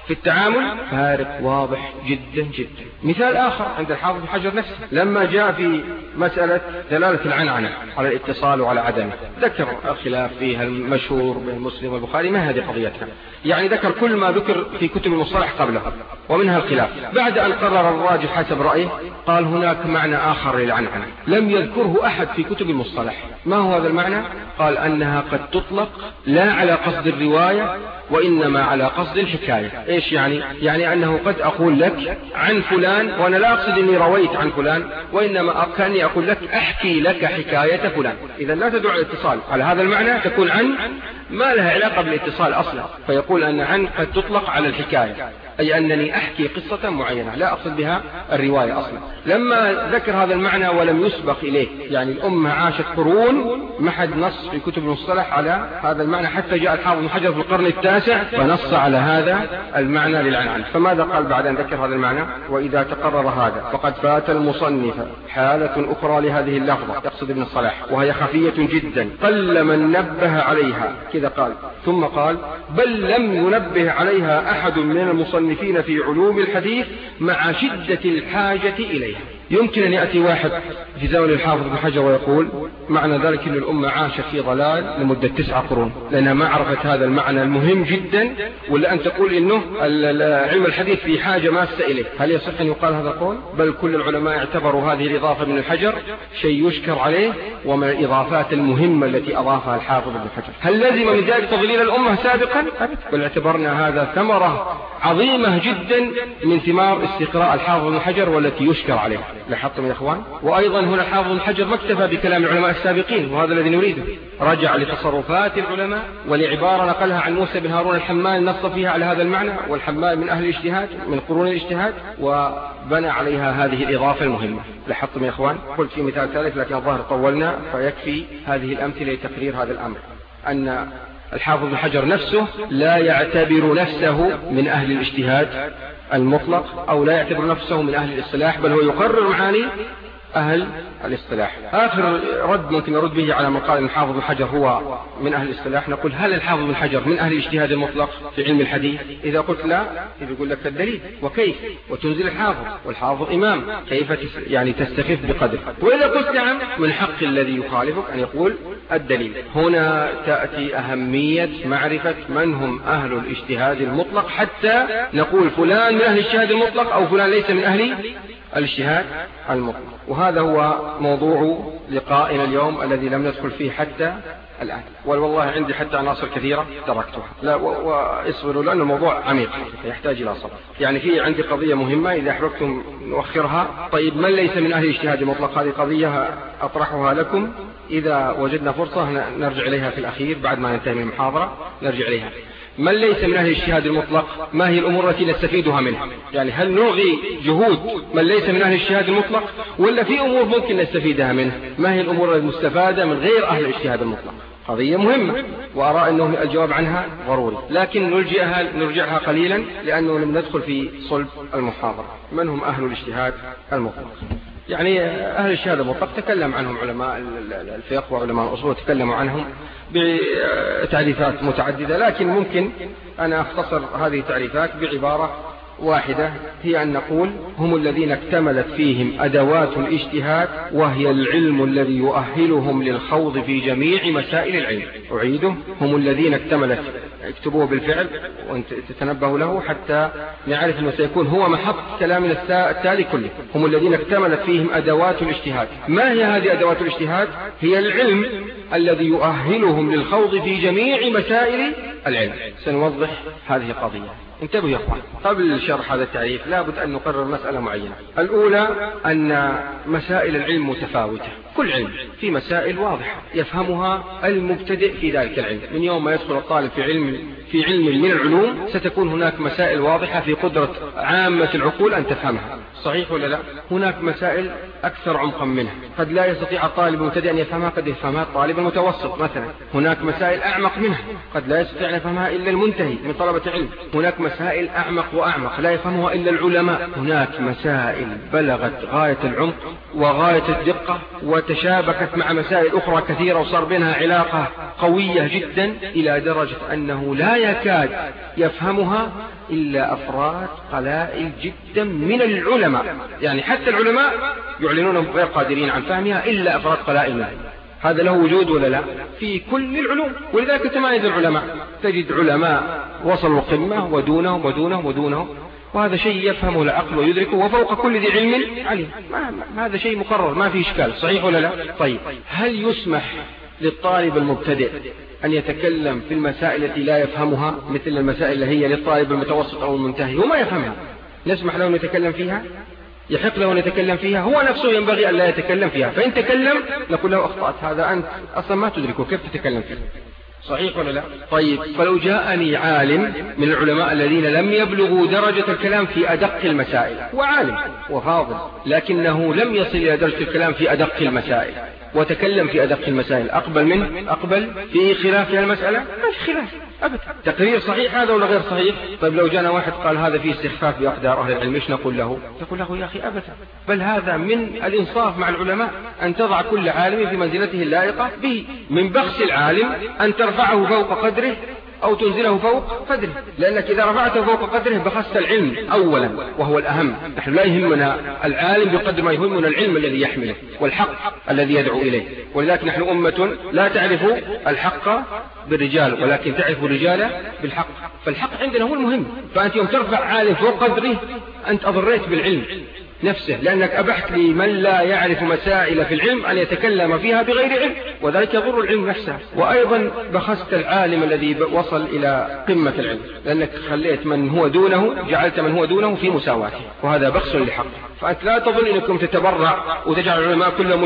في التعامل فارق واضح جدا جدا. مثال آخر عند الحافظ بن حجر نفسه لما جاء في مسألة دلالة العنعنة على الاتصال وعلى عدمه، ذكر الخلاف فيها المشهور بين مسلم والبخاري، ما هذه قضيتها، يعني ذكر كل ما ذكر في كتب المصطلح قبله ومنها الخلاف. بعد أن قرر الراجح حسب رأيه قال هناك معنى آخر للعنعنة لم يذكره أحد في كتب المصطلح. ما هو هذا المعنى؟ قال أنها قد تطلق لا على قصد الرواية وإنما على قصد الحكاية. إيش يعني؟ يعني أنه قد أقول لك عن فلان وأنا لا أقصد أني رويت عن فلان، وإنما كأني أقول لك أحكي لك حكاية فلان. إذا لا تدعو الاتصال على هذا المعنى، تكون عن ما لها علاقة بالاتصال أصلا. فيقول أن عن قد تطلق على الحكاية، أي أنني أحكي قصة معينة لا أقصد بها الرواية أصلا. لما ذكر هذا المعنى ولم يسبق إليه، يعني الأمة عاشت قرون ما حد نص في كتب المصطلح على هذا المعنى، حتى جاء الحافظ بن حجر في القرن التاسع فنص على هذا المعنى للعنعنة. فماذا قال بعد أن ذكر هذا المعنى؟ وإذا تقرر هذا فقد فات المصنف حالة أخرى لهذه اللفظة، يقصد ابن الصلاح، وهي خفية جدا قل من نبه عليها، كذا قال. ثم قال بل لم ينبه عليها أحد من المصنفين في علوم الحديث مع شدة الحاجة إليها. يمكن أن يأتي واحد في زمن الحافظ بن حجر ويقول معنى ذلك أن الأمة عاشت في ضلال لمدة 9 قرون لأنها ما عرفت هذا المعنى المهم جدا، ولا أن تقول إنه علم الحديث في حاجة ماسة إليه. هل يصح أن يقال هذا القول؟ بل كل العلماء اعتبروا هذه الإضافة من الحجر شيء يشكر عليه ومن الإضافات المهمة التي أضافها الحافظ بن حجر. هل لازم من ذلك تضليل الأمة سابقا؟ بل اعتبرنا هذا ثمرة عظيمة جدا من ثمار استقراء الحافظ بن حجر والتي يشكر عليها. لاحظتم يا إخوان؟ وأيضا هنا الحافظ بن حجر ما اكتفى بكلام العلماء السابقين، وهذا الذي نريده، رجع لتصرفات العلماء ولعبارة نقلها عن موسى بن هارون الحمال نص فيها على هذا المعنى، والحمال من أهل الاجتهاد من قرون الاجتهاد، وبنى عليها هذه الإضافة المهمة. لاحظتم يا إخوان؟ قلت في مثال ثالث لكن الظاهر طولنا، فيكفي هذه الأمثلة لتقرير هذا الأمر، أن الحافظ بن حجر نفسه لا يعتبر نفسه من أهل الاجتهاد المطلق أو لا يعتبر نفسه من أهل الاصطلاح، بل هو يقرر معاني أهل الاصطلاح. آخر رد ممكن نرد به على من قال أن الحافظ بن حجر هو من أهل الاصطلاح، نقول هل الحافظ بن حجر من أهل الاجتهاد المطلق في علم الحديث؟ إذا قلت لا يقول لك الدليل وكيف وتنزل الحافظ والحافظ إمام، كيف يعني تستخف بقدر. وإذا قلت نعم من حق الذي يخالفك أن يقول الدليل. هنا تأتي أهمية معرفة من هم أهل الاجتهاد المطلق حتى نقول فلان من أهل الاجتهاد المطلق أو فلان ليس من أهل الاجتهاد المطلق. وهذا هو موضوع لقائنا اليوم الذي لم ندخل فيه حتى الآن، والله عندي حتى عناصر كثيرة تركتها. لا واصبروا لأن الموضوع عميق يحتاج إلى صبر. يعني في عندي قضية مهمة إذا أحببتم نؤخرها. طيب من ليس من أهل الاجتهاد المطلق؟ هذه قضية أطرحها لكم، إذا وجدنا فرصة نرجع إليها في الأخير بعد ما ننتهي من المحاضرة نرجع إليها. من ليس من أهل الاجتهاد المطلق ما هي الأمور التي نستفيدها منه؟ يعني هل نلغي جهود من ليس من أهل الاجتهاد المطلق ولا في أمور ممكن نستفيدها منه؟ ما هي الأمور المستفادة من غير أهل الاجتهاد المطلق؟ قضية مهمة وأرى أنه الجواب عنها ضروري، لكن نرجعها قليلا لأنه لم ندخل في صلب المحاضرة. من هم أهل الاجتهاد المطلق؟ يعني أهل الاجتهاد المطلق تكلم عنهم علماء الفقه وعلماء الأصول، تكلموا عنهم بتعريفات متعددة، لكن ممكن أنا أختصر هذه التعريفات بعبارة واحدة، هي أن نقول هم الذين اكتملت فيهم أدوات الاجتهاد وهي العلم الذي يؤهلهم للخوض في جميع مسائل العلم. أعيده، هم الذين اكتملت، اكتبوه بالفعل وتتنبهوا له حتى نعرف أنه سيكون هو محط كلامنا التالي كله. هم الذين اكتملت فيهم أدوات الاجتهاد. ما هي هذه أدوات الاجتهاد؟ هي العلم الذي يؤهلهم للخوض في جميع مسائل العلم. سنوضح هذه القضية. انتبهوا يا أخوان، قبل شرح هذا التعريف لابد أن نقرر مسألة معينة. الأولى أن مسائل العلم متفاوتة، كل علم في مسائل واضحة يفهمها المبتدئ في ذلك العلم. من يوم ما يدخل الطالب في علم من العلوم ستكون هناك مسائل واضحة في قدرة عامة العقول أن تفهمها، صحيح ولا لا؟ هناك مسائل أكثر عمقا منها قد لا يستطيع الطالب المبتدئ أن يفهمها، قد يفهمها الطالب المتوسط مثلا، هناك مسائل أعمق منها قد لا يستطيع أن يفهمها إلا المنتهي من طلبة العلم، هناك مسائل أعمق وأعمق لا يفهمها إلا العلماء، هناك مسائل بلغت غاية العمق وغاية الدقة وتشابكت مع مسائل أخرى كثيرة وصار بينها علاقة قوية جدا إلى درجة أنه لا يكاد يفهمها إلا أفراد قلائل جدا من العلماء، يعني حتى العلماء يعلنونهم غير قادرين عن فهمها إلا أفراد قلائل منهم. هذا له وجود ولا لا في كل العلوم، ولذلك تمايز العلماء، تجد علماء وصلوا قمة ودونهم ودونهم ودونهم، وهذا شيء يفهمه العقل ويدركه، وفوق كل ذي علم عليه. هذا شيء مقرر ما فيه إشكال، صحيح ولا لا؟ طيب، هل يسمح للطالب المبتدئ أن يتكلم في المسائل التي لا يفهمها مثل المسائل اللي هي للطالب المتوسط أو المنتهي وما يفهمها؟ نسمح له أن يتكلم فيها؟ يحق له أن يتكلم فيها؟ هو نفسه ينبغي أن لا يتكلم فيها، فإن تكلم نقول له أخطأت، هذا أنت أصلا ما تدركه، كيف تتكلم فيه؟ صحيح ولا لا؟ طيب، فلو جاءني عالم من العلماء الذين لم يبلغوا درجة الكلام في أدق المسائل، وعالم وفاضل لكنه لم يصل إلى درجة الكلام في أدق المسائل وتكلم في أدق المسائل، أقبل منه؟ أقبل في خلاف في المسألة؟ ما في خلاف أبدا. تقرير صحيح هذا ولا غير صحيح؟ طيب لو جانا واحد قال هذا فيه استخفاف بأقدار أهل العلم، ايش نقول له؟ تقول له يا أخي أبدا، بل هذا من الإنصاف مع العلماء أن تضع كل عالم في منزلته اللائقة به، من بخس العالم أن ترفعه فوق قدره أو تنزله فوق قدره، لأنك إذا رفعته فوق قدره بخست العلم أولا وهو الأهم. نحن لا يهمنا العالم بقدر ما يهمنا العلم الذي يحمله والحق الذي يدعو إليه، ولذلك نحن أمة لا تعرف الحق بالرجال ولكن تعرف الرجال بالحق، فالحق عندنا هو المهم. فأنت يوم ترفع عالم فوق قدره أنت أضريت بالعلم نفسه، لأنك أبحت لمن لا يعرف مسائل في العلم أن يتكلم فيها بغير علم، وذلك يضر العلم نفسه. وأيضا بخست العالم الذي وصل إلى قمة العلم، لأنك خليت من هو دونه، جعلت من هو دونه في مساواته، وهذا بخس لحق. فأنت لا تظن أنكم تتبرع وتجعل العلماء كلهم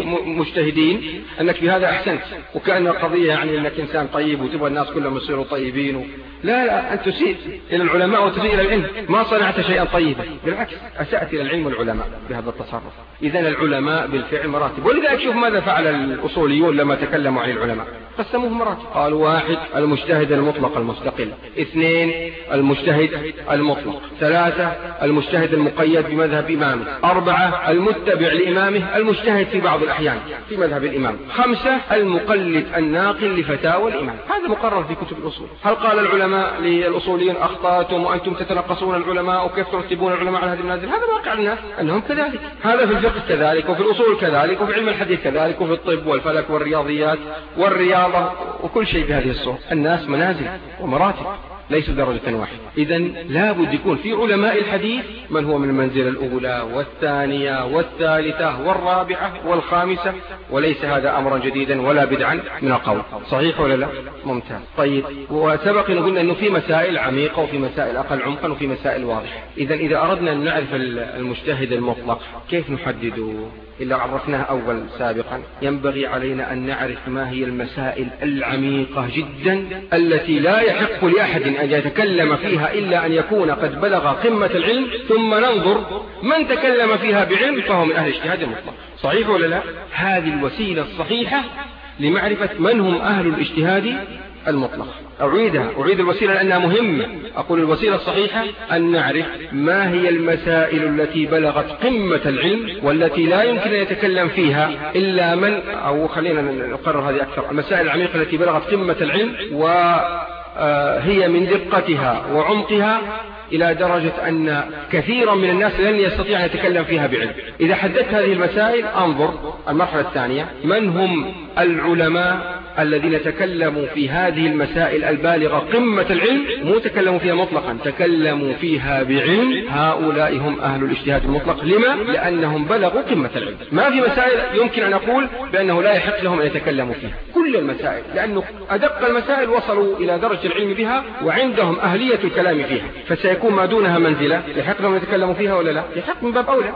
مجتهدين أنك بهذا أحسنت، وكأن القضية يعني أنك إنسان طيب وتبغى الناس كلهم يصيروا طيبين لا، أنت تسيء إلى العلماء وتسيء إلى العلم، ما صنعت شيئا طيبا، بالعكس أسأت إلى العلم والعلماء بهذا التصرف. إذن العلماء بالفعل مراتب، ولذلك شوف ماذا فعل الأصوليون لما تكلموا عن العلماء، قسموه مراتب. قالوا: 1 المجتهد المطلق المستقل، 2 المجتهد المطلق، 3 المجتهد المقيد بمذهب إمامه، 4 المتبع لإمامه المجتهد في بعض الأحيان في مذهب الإمام، 5 المقلد الناقل لفتاوى الإمام. هذا مقرر في كتب الأصول. هل قال العلماء للأصوليين: أخطأتم وأنتم تتنقصون العلماء وكيف ترتبون العلماء على هذه المنازل؟ هذا واقع الناس أنهم كذلك، هذا في الفقه كذلك، وفي الأصول كذلك، وفي علم الحديث كذلك، وفي الطب والفلك والرياضيات والرياضة وكل شيء بهذه الصورة. الناس منازل ومراتب ليسوا درجة واحدة. إذن لا بد يكون في علماء الحديث من هو من المنزلة الأولى والثانية والثالثة والرابعة والخامسة، وليس هذا أمرا جديدا ولا بدعا من القول. صحيح ولا لا؟ ممتاز. طيب، وسبق أن قلنا أنه في مسائل عميقة وفي مسائل أقل عمقا وفي مسائل واضحة. إذن إذا أردنا أن نعرف المجتهد المطلق كيف نحدده؟ إلا عرفناه أول سابقا، ينبغي علينا أن نعرف ما هي المسائل العميقة جدا التي لا يحق لأحد أن يتكلم فيها إلا أن يكون قد بلغ قمة العلم، ثم ننظر من تكلم فيها بعلم فهو من أهل الاجتهاد المطلق. صحيح ولا لا؟ هذه الوسيلة الصحيحة لمعرفة من هم أهل الاجتهاد المطلق. أعيد الوسيلة لأنها مهمة. أقول الوسيلة الصحيحة أن نعرف ما هي المسائل التي بلغت قمة العلم والتي لا يمكن أن يتكلم فيها إلا من، أو خلينا نقرر هذه أكثر، المسائل العميقة التي بلغت قمة العلم وهي من دقتها وعمقها إلى درجة أن كثيرا من الناس لن يستطيع أن يتكلم فيها بعلم. إذا حددت هذه المسائل انظر المرحلة الثانية: من هم العلماء الذين تكلموا في هذه المسائل البالغة قمة العلم، مو تكلموا فيها مطلقا، تكلموا فيها بعلم، هؤلاء هم أهل الاجتهاد المطلق. لما؟ لأنهم بلغوا قمة العلم. ما في مسائل يمكن أن أقول بأنه لا يحق لهم أن يتكلموا فيها، كل المسائل، لأنه أدق المسائل وصلوا إلى درجة العلم بها وعندهم أهلية الكلام فيها، فسيكون ما دونها منزلة يحق لهم أن يتكلموا فيها ولا لا؟ يحق من باب أولى.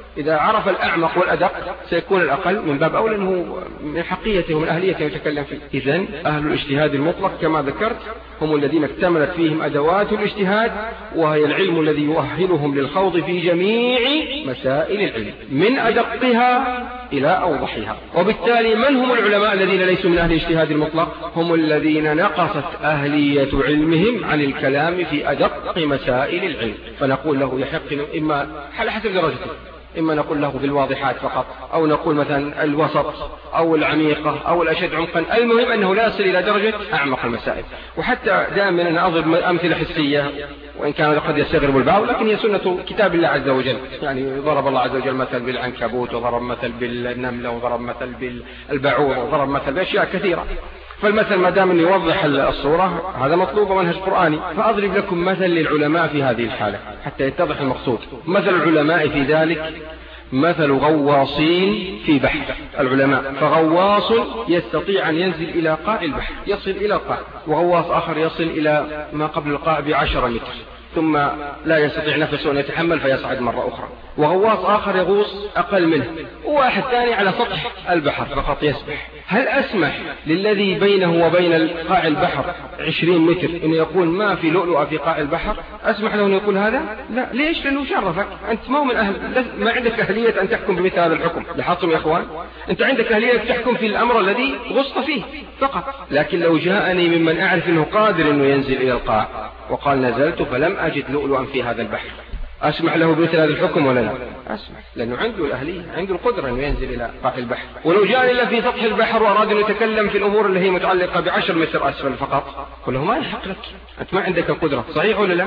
إذا عرف الأعمق والأدق سيكون الأقل من باب أولى أنه من حقيته ومن أهليته يتكلم فيه. إذن أهل الاجتهاد المطلق كما ذكرت هم الذين اكتملت فيهم أدوات الاجتهاد، وهي العلم الذي يؤهلهم للخوض في جميع مسائل العلم من أدقها إلى أوضحها. وبالتالي من هم العلماء الذين ليسوا من أهل الاجتهاد المطلق؟ هم الذين نقصت أهلية علمهم عن الكلام في أدق مسائل العلم، فنقول له يحق إما على حسب درجته، إما نقول له بالواضحات فقط، أو نقول مثلا الوسط أو العميقة أو الأشد عمقا، المهم أنه لا يصل إلى درجة أعمق المسائل. وحتى دائما أنا أضرب أمثلة حسية وإن كان قد يستغرب البعض، لكن هي سنة كتاب الله عز وجل. يعني ضرب الله عز وجل مثل بالعنكبوت، وضرب مثل بالنملة، وضرب مثل بالبعوض، وضرب مثل بأشياء كثيرة. فالمثل ما دام أن يوضح الصورة هذا مطلوب منهج قرآني. فأضرب لكم مثل للعلماء في هذه الحالة حتى يتضح المقصود. مثل العلماء في ذلك مثل غواصين في بحر. العلماء فغواص يستطيع أن ينزل إلى قاع البحر، يصل إلى القاع، وغواص آخر يصل إلى ما قبل القاع ب10 متر، ثم لا يستطيع نفسه أن يتحمل فيصعد مرة أخرى. وغواص آخر يغوص أقل منه، وواحد ثاني على سطح البحر فقط يسبح. هل أسمح للذي بينه وبين قاع البحر 20 متر أن يقول ما في لؤلؤة في قاع البحر؟ أسمح له أن يقول هذا؟ لا. ليش؟ لأنه شرفك أنت، ما ما عندك أهلية أن تحكم بمثل هذا الحكم. لاحظتم يا أخوان؟ أنت عندك أهلية تحكم في الأمر الذي غصت فيه فقط. لكن لو جاءني ممن أعرف أنه قادر أنه ينزل إلى القاع وقال نزلت فلم أجد لؤلؤا في هذا البحر، أسمح له بمثل هذا الحكم ولا لا؟ أسمح، لأنه عنده الأهلية، عنده القدرة أنه ينزل إلى قاع البحر. ولو جاء إلا في سطح البحر وأراد أن يتكلم في الأمور اللي هي متعلقة ب10 متر أسفل فقط، كله ما يحق لك، أنت ما عندك القدرة. صحيح ولا لا؟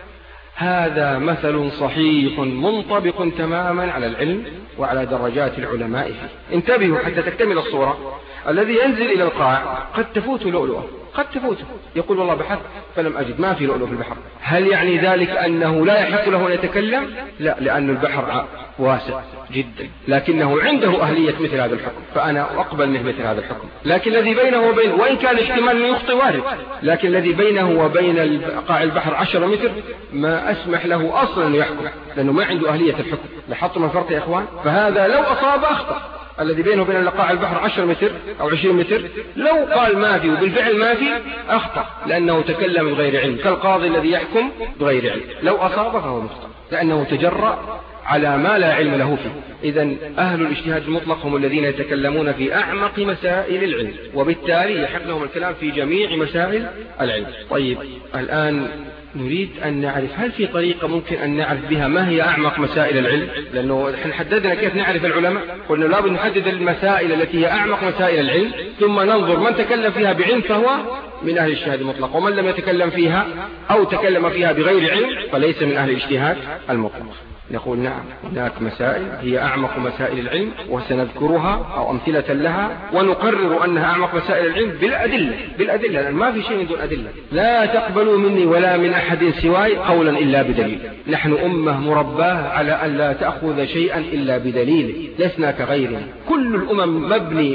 هذا مثل صحيح منطبق تماما على العلم وعلى درجات العلماء فيه. انتبهوا حتى تكتمل الصورة. الذي ينزل إلى القاع قد تفوت لؤلؤة، قد تفوته، يقول والله بحثت فلم أجد، ما في لؤلؤ في البحر. هل يعني ذلك أنه لا يحق له أن يتكلم؟ لا، لأن البحر واسع جدا، لكنه عنده أهلية مثل هذا الحكم، فأنا أقبل منه مثل هذا الحكم. لكن الذي بينه وبين، وإن كان احتمال أن يخطئ وارد، لكن الذي بينه وبين قاع البحر 10 متر ما أسمح له أصلا أن يحكم، لأنه ما عنده أهلية الحكم. لاحظتم الفرق يا إخوان؟ فهذا لو أصاب أخطأ. الذي بينه وبين قاع البحر 10 متر أو 20 متر، لو قال ما في وبالفعل ما في أخطأ، لأنه تكلم بغير علم، كالقاضي الذي يحكم بغير علم. لو أصاب فهو مخطئ لأنه تجرأ على ما لا علم له فيه. إذن أهل الاجتهاد المطلق هم الذين يتكلمون في أعمق مسائل العلم، وبالتالي يحق لهم الكلام في جميع مسائل العلم. طيب، الآن نريد أن نعرف هل في طريقة ممكن أن نعرف بها ما هي أعمق مسائل العلم؟ لأنه نحن حددنا كيف نعرف العلماء، قلنا لابد نحدد المسائل التي هي أعمق مسائل العلم، ثم ننظر من تكلم فيها بعلم فهو من أهل الاجتهاد المطلق، ومن لم يتكلم فيها أو تكلم فيها بغير علم فليس من أهل الاجتهاد المطلق. نقول نعم، هناك مسائل هي أعمق مسائل العلم وسنذكرها أو أمثلة لها، ونقرر أنها أعمق مسائل العلم بالأدلة، لأن ما في شيء دون أدلة. لا تقبلوا مني ولا من أحد سواي قولا إلا بدليل. نحن أمة مرباه على أن لا تأخذ شيئا إلا بدليل، لسنا كغيرنا. كل الأمم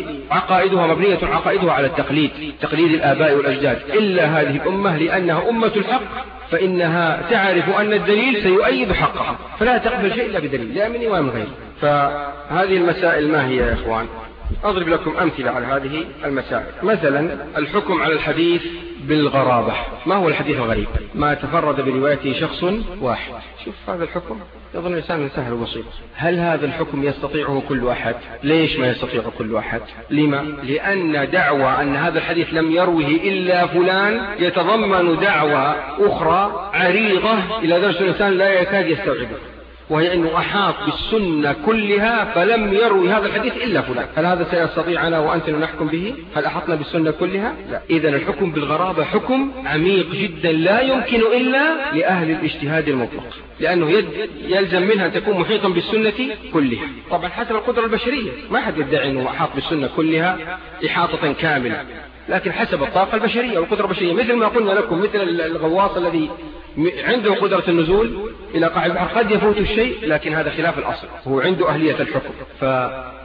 مبنية عقائدها على التقليد، تقليد الآباء والأجداد، إلا هذه الأمة لأنها أمة الحق، فإنها تعرف أن الدليل سيؤيد حقها، فلا تقبل شيء إلا بدليل، لا مني ولا من غيري. فهذه المسائل ما هي يا إخوان؟ أضرب لكم أمثلة على هذه المسائل. مثلا الحكم على الحديث بالغرابة. ما هو الحديث الغريب؟ ما تفرد بروايته شخص واحد. شوف هذا الحكم يظن الإنسان سهل وبسيط. هل هذا الحكم يستطيعه كل أحد؟ ليش ما يستطيعه كل أحد؟ لما؟ لأن دعوى أن هذا الحديث لم يروه إلا فلان يتضمن دعوى أخرى عريضة إلى درجة الإنسان لا يكاد يستوعبه، وهي أنه أحاط بالسنة كلها فلم يروي هذا الحديث إلا فلان. هل هذا سيستطيع أنا وأنت نحكم به؟ هل أحطنا بالسنة كلها؟ لا. إذن الحكم بالغرابة حكم عميق جدا لا يمكن إلا لأهل الاجتهاد المطلق، لأنه يلزم منها أن تكون محيطا بالسنة كلها. طبعا حسب القدرة البشرية، ما حد يدعي أنه أحاط بالسنة كلها إحاطة كاملة، لكن حسب الطاقة البشرية والقدرة البشرية. مثل ما قلنا لكم، مثل الغواص الذي عنده قدرة النزول إلى قاع البحر قد يفوت الشيء، لكن هذا خلاف الأصل، هو عنده أهلية الحكم.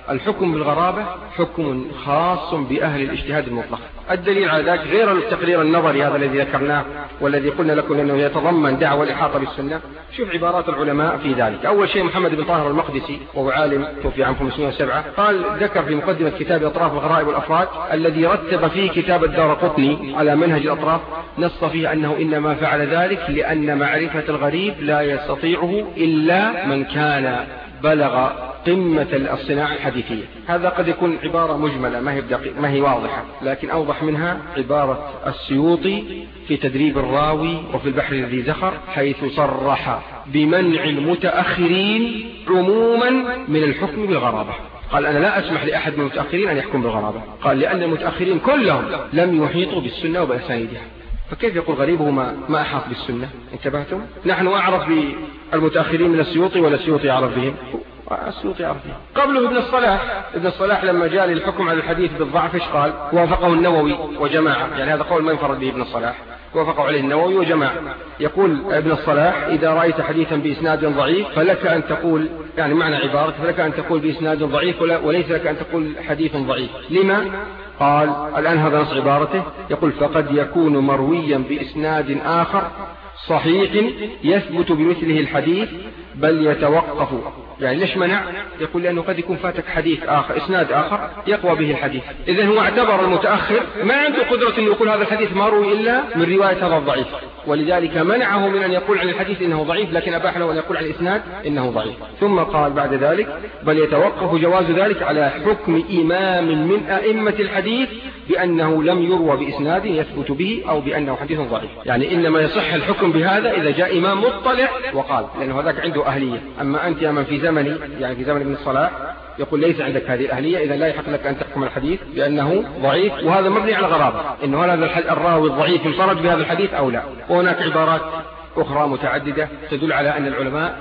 الحكم بالغرابة حكم خاص بأهل الاجتهاد المطلق. الدليل على ذلك غير التقرير النظري هذا الذي ذكرناه والذي قلنا لكم أنه يتضمن دعوة الإحاطة بالسنة. شوف عبارات العلماء في ذلك. أول شيء محمد بن طاهر المقدسي وهو عالم توفي عام 507 قال ذكر في مقدمة كتاب أطراف الغرائب والأفراد الذي رتب فيه كتاب الدارقطني على منهج الأطراف، نص فيه أنه إنما فعل ذلك لأن معرفة الغريب لا يستطيعه إلا من كان بلغ قمة الصناعة الحديثية. هذا قد يكون عبارة مجملة ما هي واضحة، لكن أوضح منها عبارة السيوطي في تدريب الراوي وفي البحر الذي زخر، حيث صرح بمنع المتأخرين عموما من الحكم بالغرابة. قال أنا لا أسمح لأحد من المتأخرين أن يحكم بالغرابة، قال لأن المتأخرين كلهم لم يحيطوا بالسنة وبأسانيدها، فكيف يقول غريبه ما أحاط بالسنة؟ انتبهتم؟ نحن أعرف بالمتأخرين من السيوطي ولا السيوطي أعرف بهم؟ السيوطي أعرف بهم. قبله ابن الصلاح لما جاء للحكم على الحديث بالضعف ايش قال؟ وافقه النووي وجماعة، يعني هذا قول ما ينفرد به ابن الصلاح، وافقوا عليه النووي وجماعة. يقول ابن الصلاح إذا رأيت حديثا بإسناد ضعيف فلك أن تقول، يعني معنى عبارة فلك أن تقول بإسناد ضعيف وليس لك أن تقول حديث ضعيف. لما؟ قال الآن هذا نص عبارته، يقول فقد يكون مرويا بإسناد آخر صحيح يثبت بمثله الحديث بل يتوقف. يعني ليش منع؟ يقول لأنه قد يكون فاتك حديث آخر إسناد آخر يقوى به الحديث. إذن هو اعتبر المتأخر ما عنده قدرة أن يقول هذا الحديث ما روي إلا من رواية هذا الضعيف، ولذلك منعه من أن يقول عن الحديث إنه ضعيف، لكن أباح له أن يقول عن الإسناد إنه ضعيف. ثم قال بعد ذلك بل يتوقف جواز ذلك على حكم إمام من أئمة الحديث بأنه لم يروى بإسناد يثبت به أو بأنه حديث ضعيف. يعني إنما يصح الحكم بهذا إذا جاء إمام مطلع وقال، لأنه هذاك عنده أهلية. أما أنت يا من في زمني، يعني في زمن ابن الصلاح، يقول ليس عندك هذه الأهلية، إذا لا يحق لك أن تحكم الحديث بأنه ضعيف، وهذا مبني على غرابة، إنه هل هذا الراوي الضعيف انفرد بهذا الحديث أو لا. وهناك عبارات أخرى متعددة تدل على أن العلماء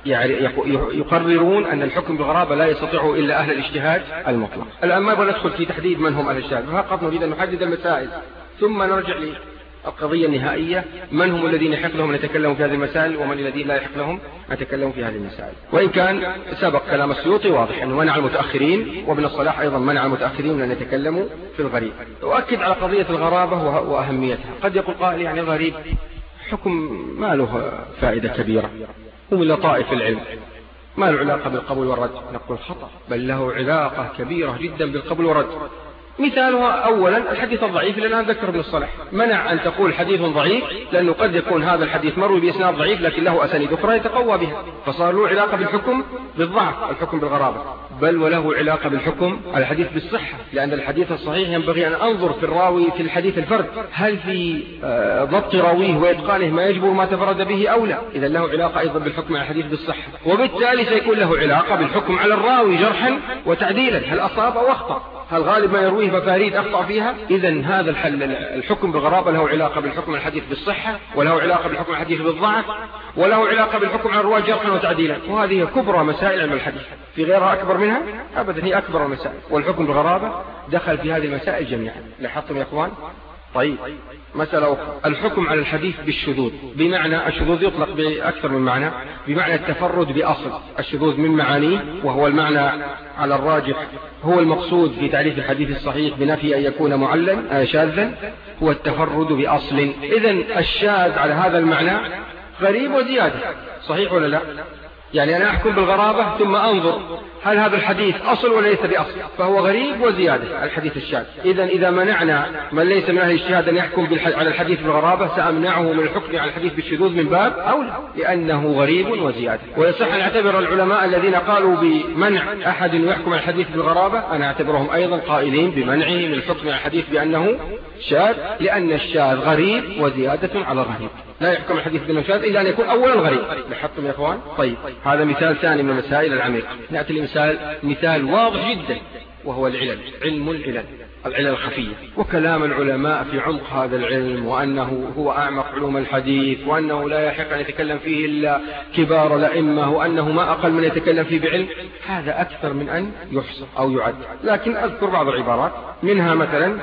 يقررون أن الحكم بالغرابة لا يستطيعه إلا أهل الاجتهاد المطلق. الآن ما بندخل في تحديد من هم أهل الاجتهاد، فقط نريد أن نحدد المسائل ثم نرجع القضية النهائية، من هم الذين يحق لهم أن يتكلموا في هذه المسائل ومن الذين لا يحق لهم أن يتكلموا في هذه المسائل. وإن كان سبق كلام السيوطي واضح أنه منع المتأخرين، وابن الصلاح أيضا منع المتأخرين من أن يتكلموا في الغريب. وأكد على قضية الغرابة وأهميتها. قد يقول قائل يعني الغريب حكم ما له فائدة كبيرة، هو من لطائف العلم، ما له علاقة بالقبول والرد. نقول خطأ، بل له علاقة كبيرة جدا بالقبول والرد. مثالها أولا الحديث الضعيف، لأن هذا ذكر ابن الصلاح، منع أن تقول حديث ضعيف لأنه قد يكون هذا الحديث مروي بإسناد ضعيف لكن له أسانيد أخرى يتقوى بها، فصار له علاقة بالحكم بالضعف، الحكم بالغرابة، بل وله علاقة بالحكم على الحديث بالصحة، لأن الحديث الصحيح ينبغي أن أنظر في الراوي في الحديث الفرد، هل في ضبط راويه وإتقانه ما يجبر ما تفرد به أو لا. إذا له علاقة أيضا بالحكم على الحديث بالصحة، وبالتالي سيكون له علاقة بالحكم على الراوي جرحا وتعديلا، هل أصاب أو أخطأ، هل غالب ما يرويه مفاريد أخطأ فيها. إذن هذا الحكم بالغرابة له علاقة بالحكم على الحديث بالصحة، وله علاقة بالحكم على الحديث بالضعف، وله علاقة بالحكم على الرواة جرحا وتعديلا. وهذه كبرى مسائل علم الحديث، في غيرها أكبر منها أبدا، هي أكبر المسائل، والحكم بالغرابة دخل في هذه المسائل جميعا. لاحظتم يا أخوان؟ طيب، مسألة أخرى، الحكم على الحديث بالشذوذ، بمعنى الشذوذ يطلق بأكثر من معنى، بمعنى التفرد بأصل. الشذوذ من معانيه، وهو المعنى على الراجح هو المقصود في تعريف الحديث الصحيح بنفي أن يكون معللا شاذا، هو التفرد بأصل. إذن الشاذ على هذا المعنى غريب وزيادة، صحيح ولا لا؟ يعني أنا أحكم بالغرابة ثم أنظر هل هذا الحديث أصل وليس بأصل، فهو غريب وزيادة الحديث الشاذ. إذا منعنا من ليس من أهل الاجتهاد أن يحكم على الحديث بالغرابة، سأمنعه من الحكم على الحديث بالشذوذ من باب أولى، لأنه غريب وزيادة. ويصح أن نعتبر العلماء الذين قالوا بمنع أحد يحكم على الحديث بالغرابة، أنا أعتبرهم أيضا قائلين بمنعه من الحكم على الحديث بأنه شاذ، لأن الشاذ غريب وزيادة على الغريب، لا يحكم الحديث بأنه شاذ إلا أن يكون أولا غريب. لاحظتم يا أخوان؟ طيب، هذا مثال ثاني من المسائل العميقة. نأتي مثال واضح جدا، وهو العلل، علم العلل الخفية، وكلام العلماء في عمق هذا العلم، وأنه هو أعمق علوم الحديث، وأنه لا يحق أن يتكلم فيه إلا كبار الأئمة، وأنه ما أقل من يتكلم فيه بعلم. هذا أكثر من أن يحصى أو يعد، لكن أذكر بعض العبارات منها. مثلا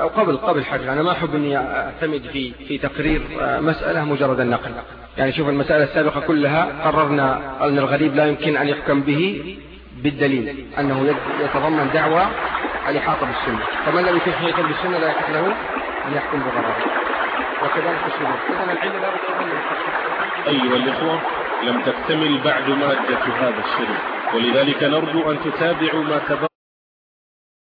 قبل حاجة، أنا ما أحب أني أعتمد في تقرير مسألة مجرد النقل. يعني شوف المسألة السابقة كلها قررنا أن الغريب لا يمكن أن يحكم به بالدليل أنه يتضمن دعوى الإحاطة بالسنة، فمن لم يكن حيطا بالسنة لا يحق له أن يحكم بغرضه، وكذلك الشروط. إذن العلة لا تتضمن. أيها الإخوة، لم تكتمل بعد مادة هذا الشريط، ولذلك نرجو أن تتابعوا ما تبقى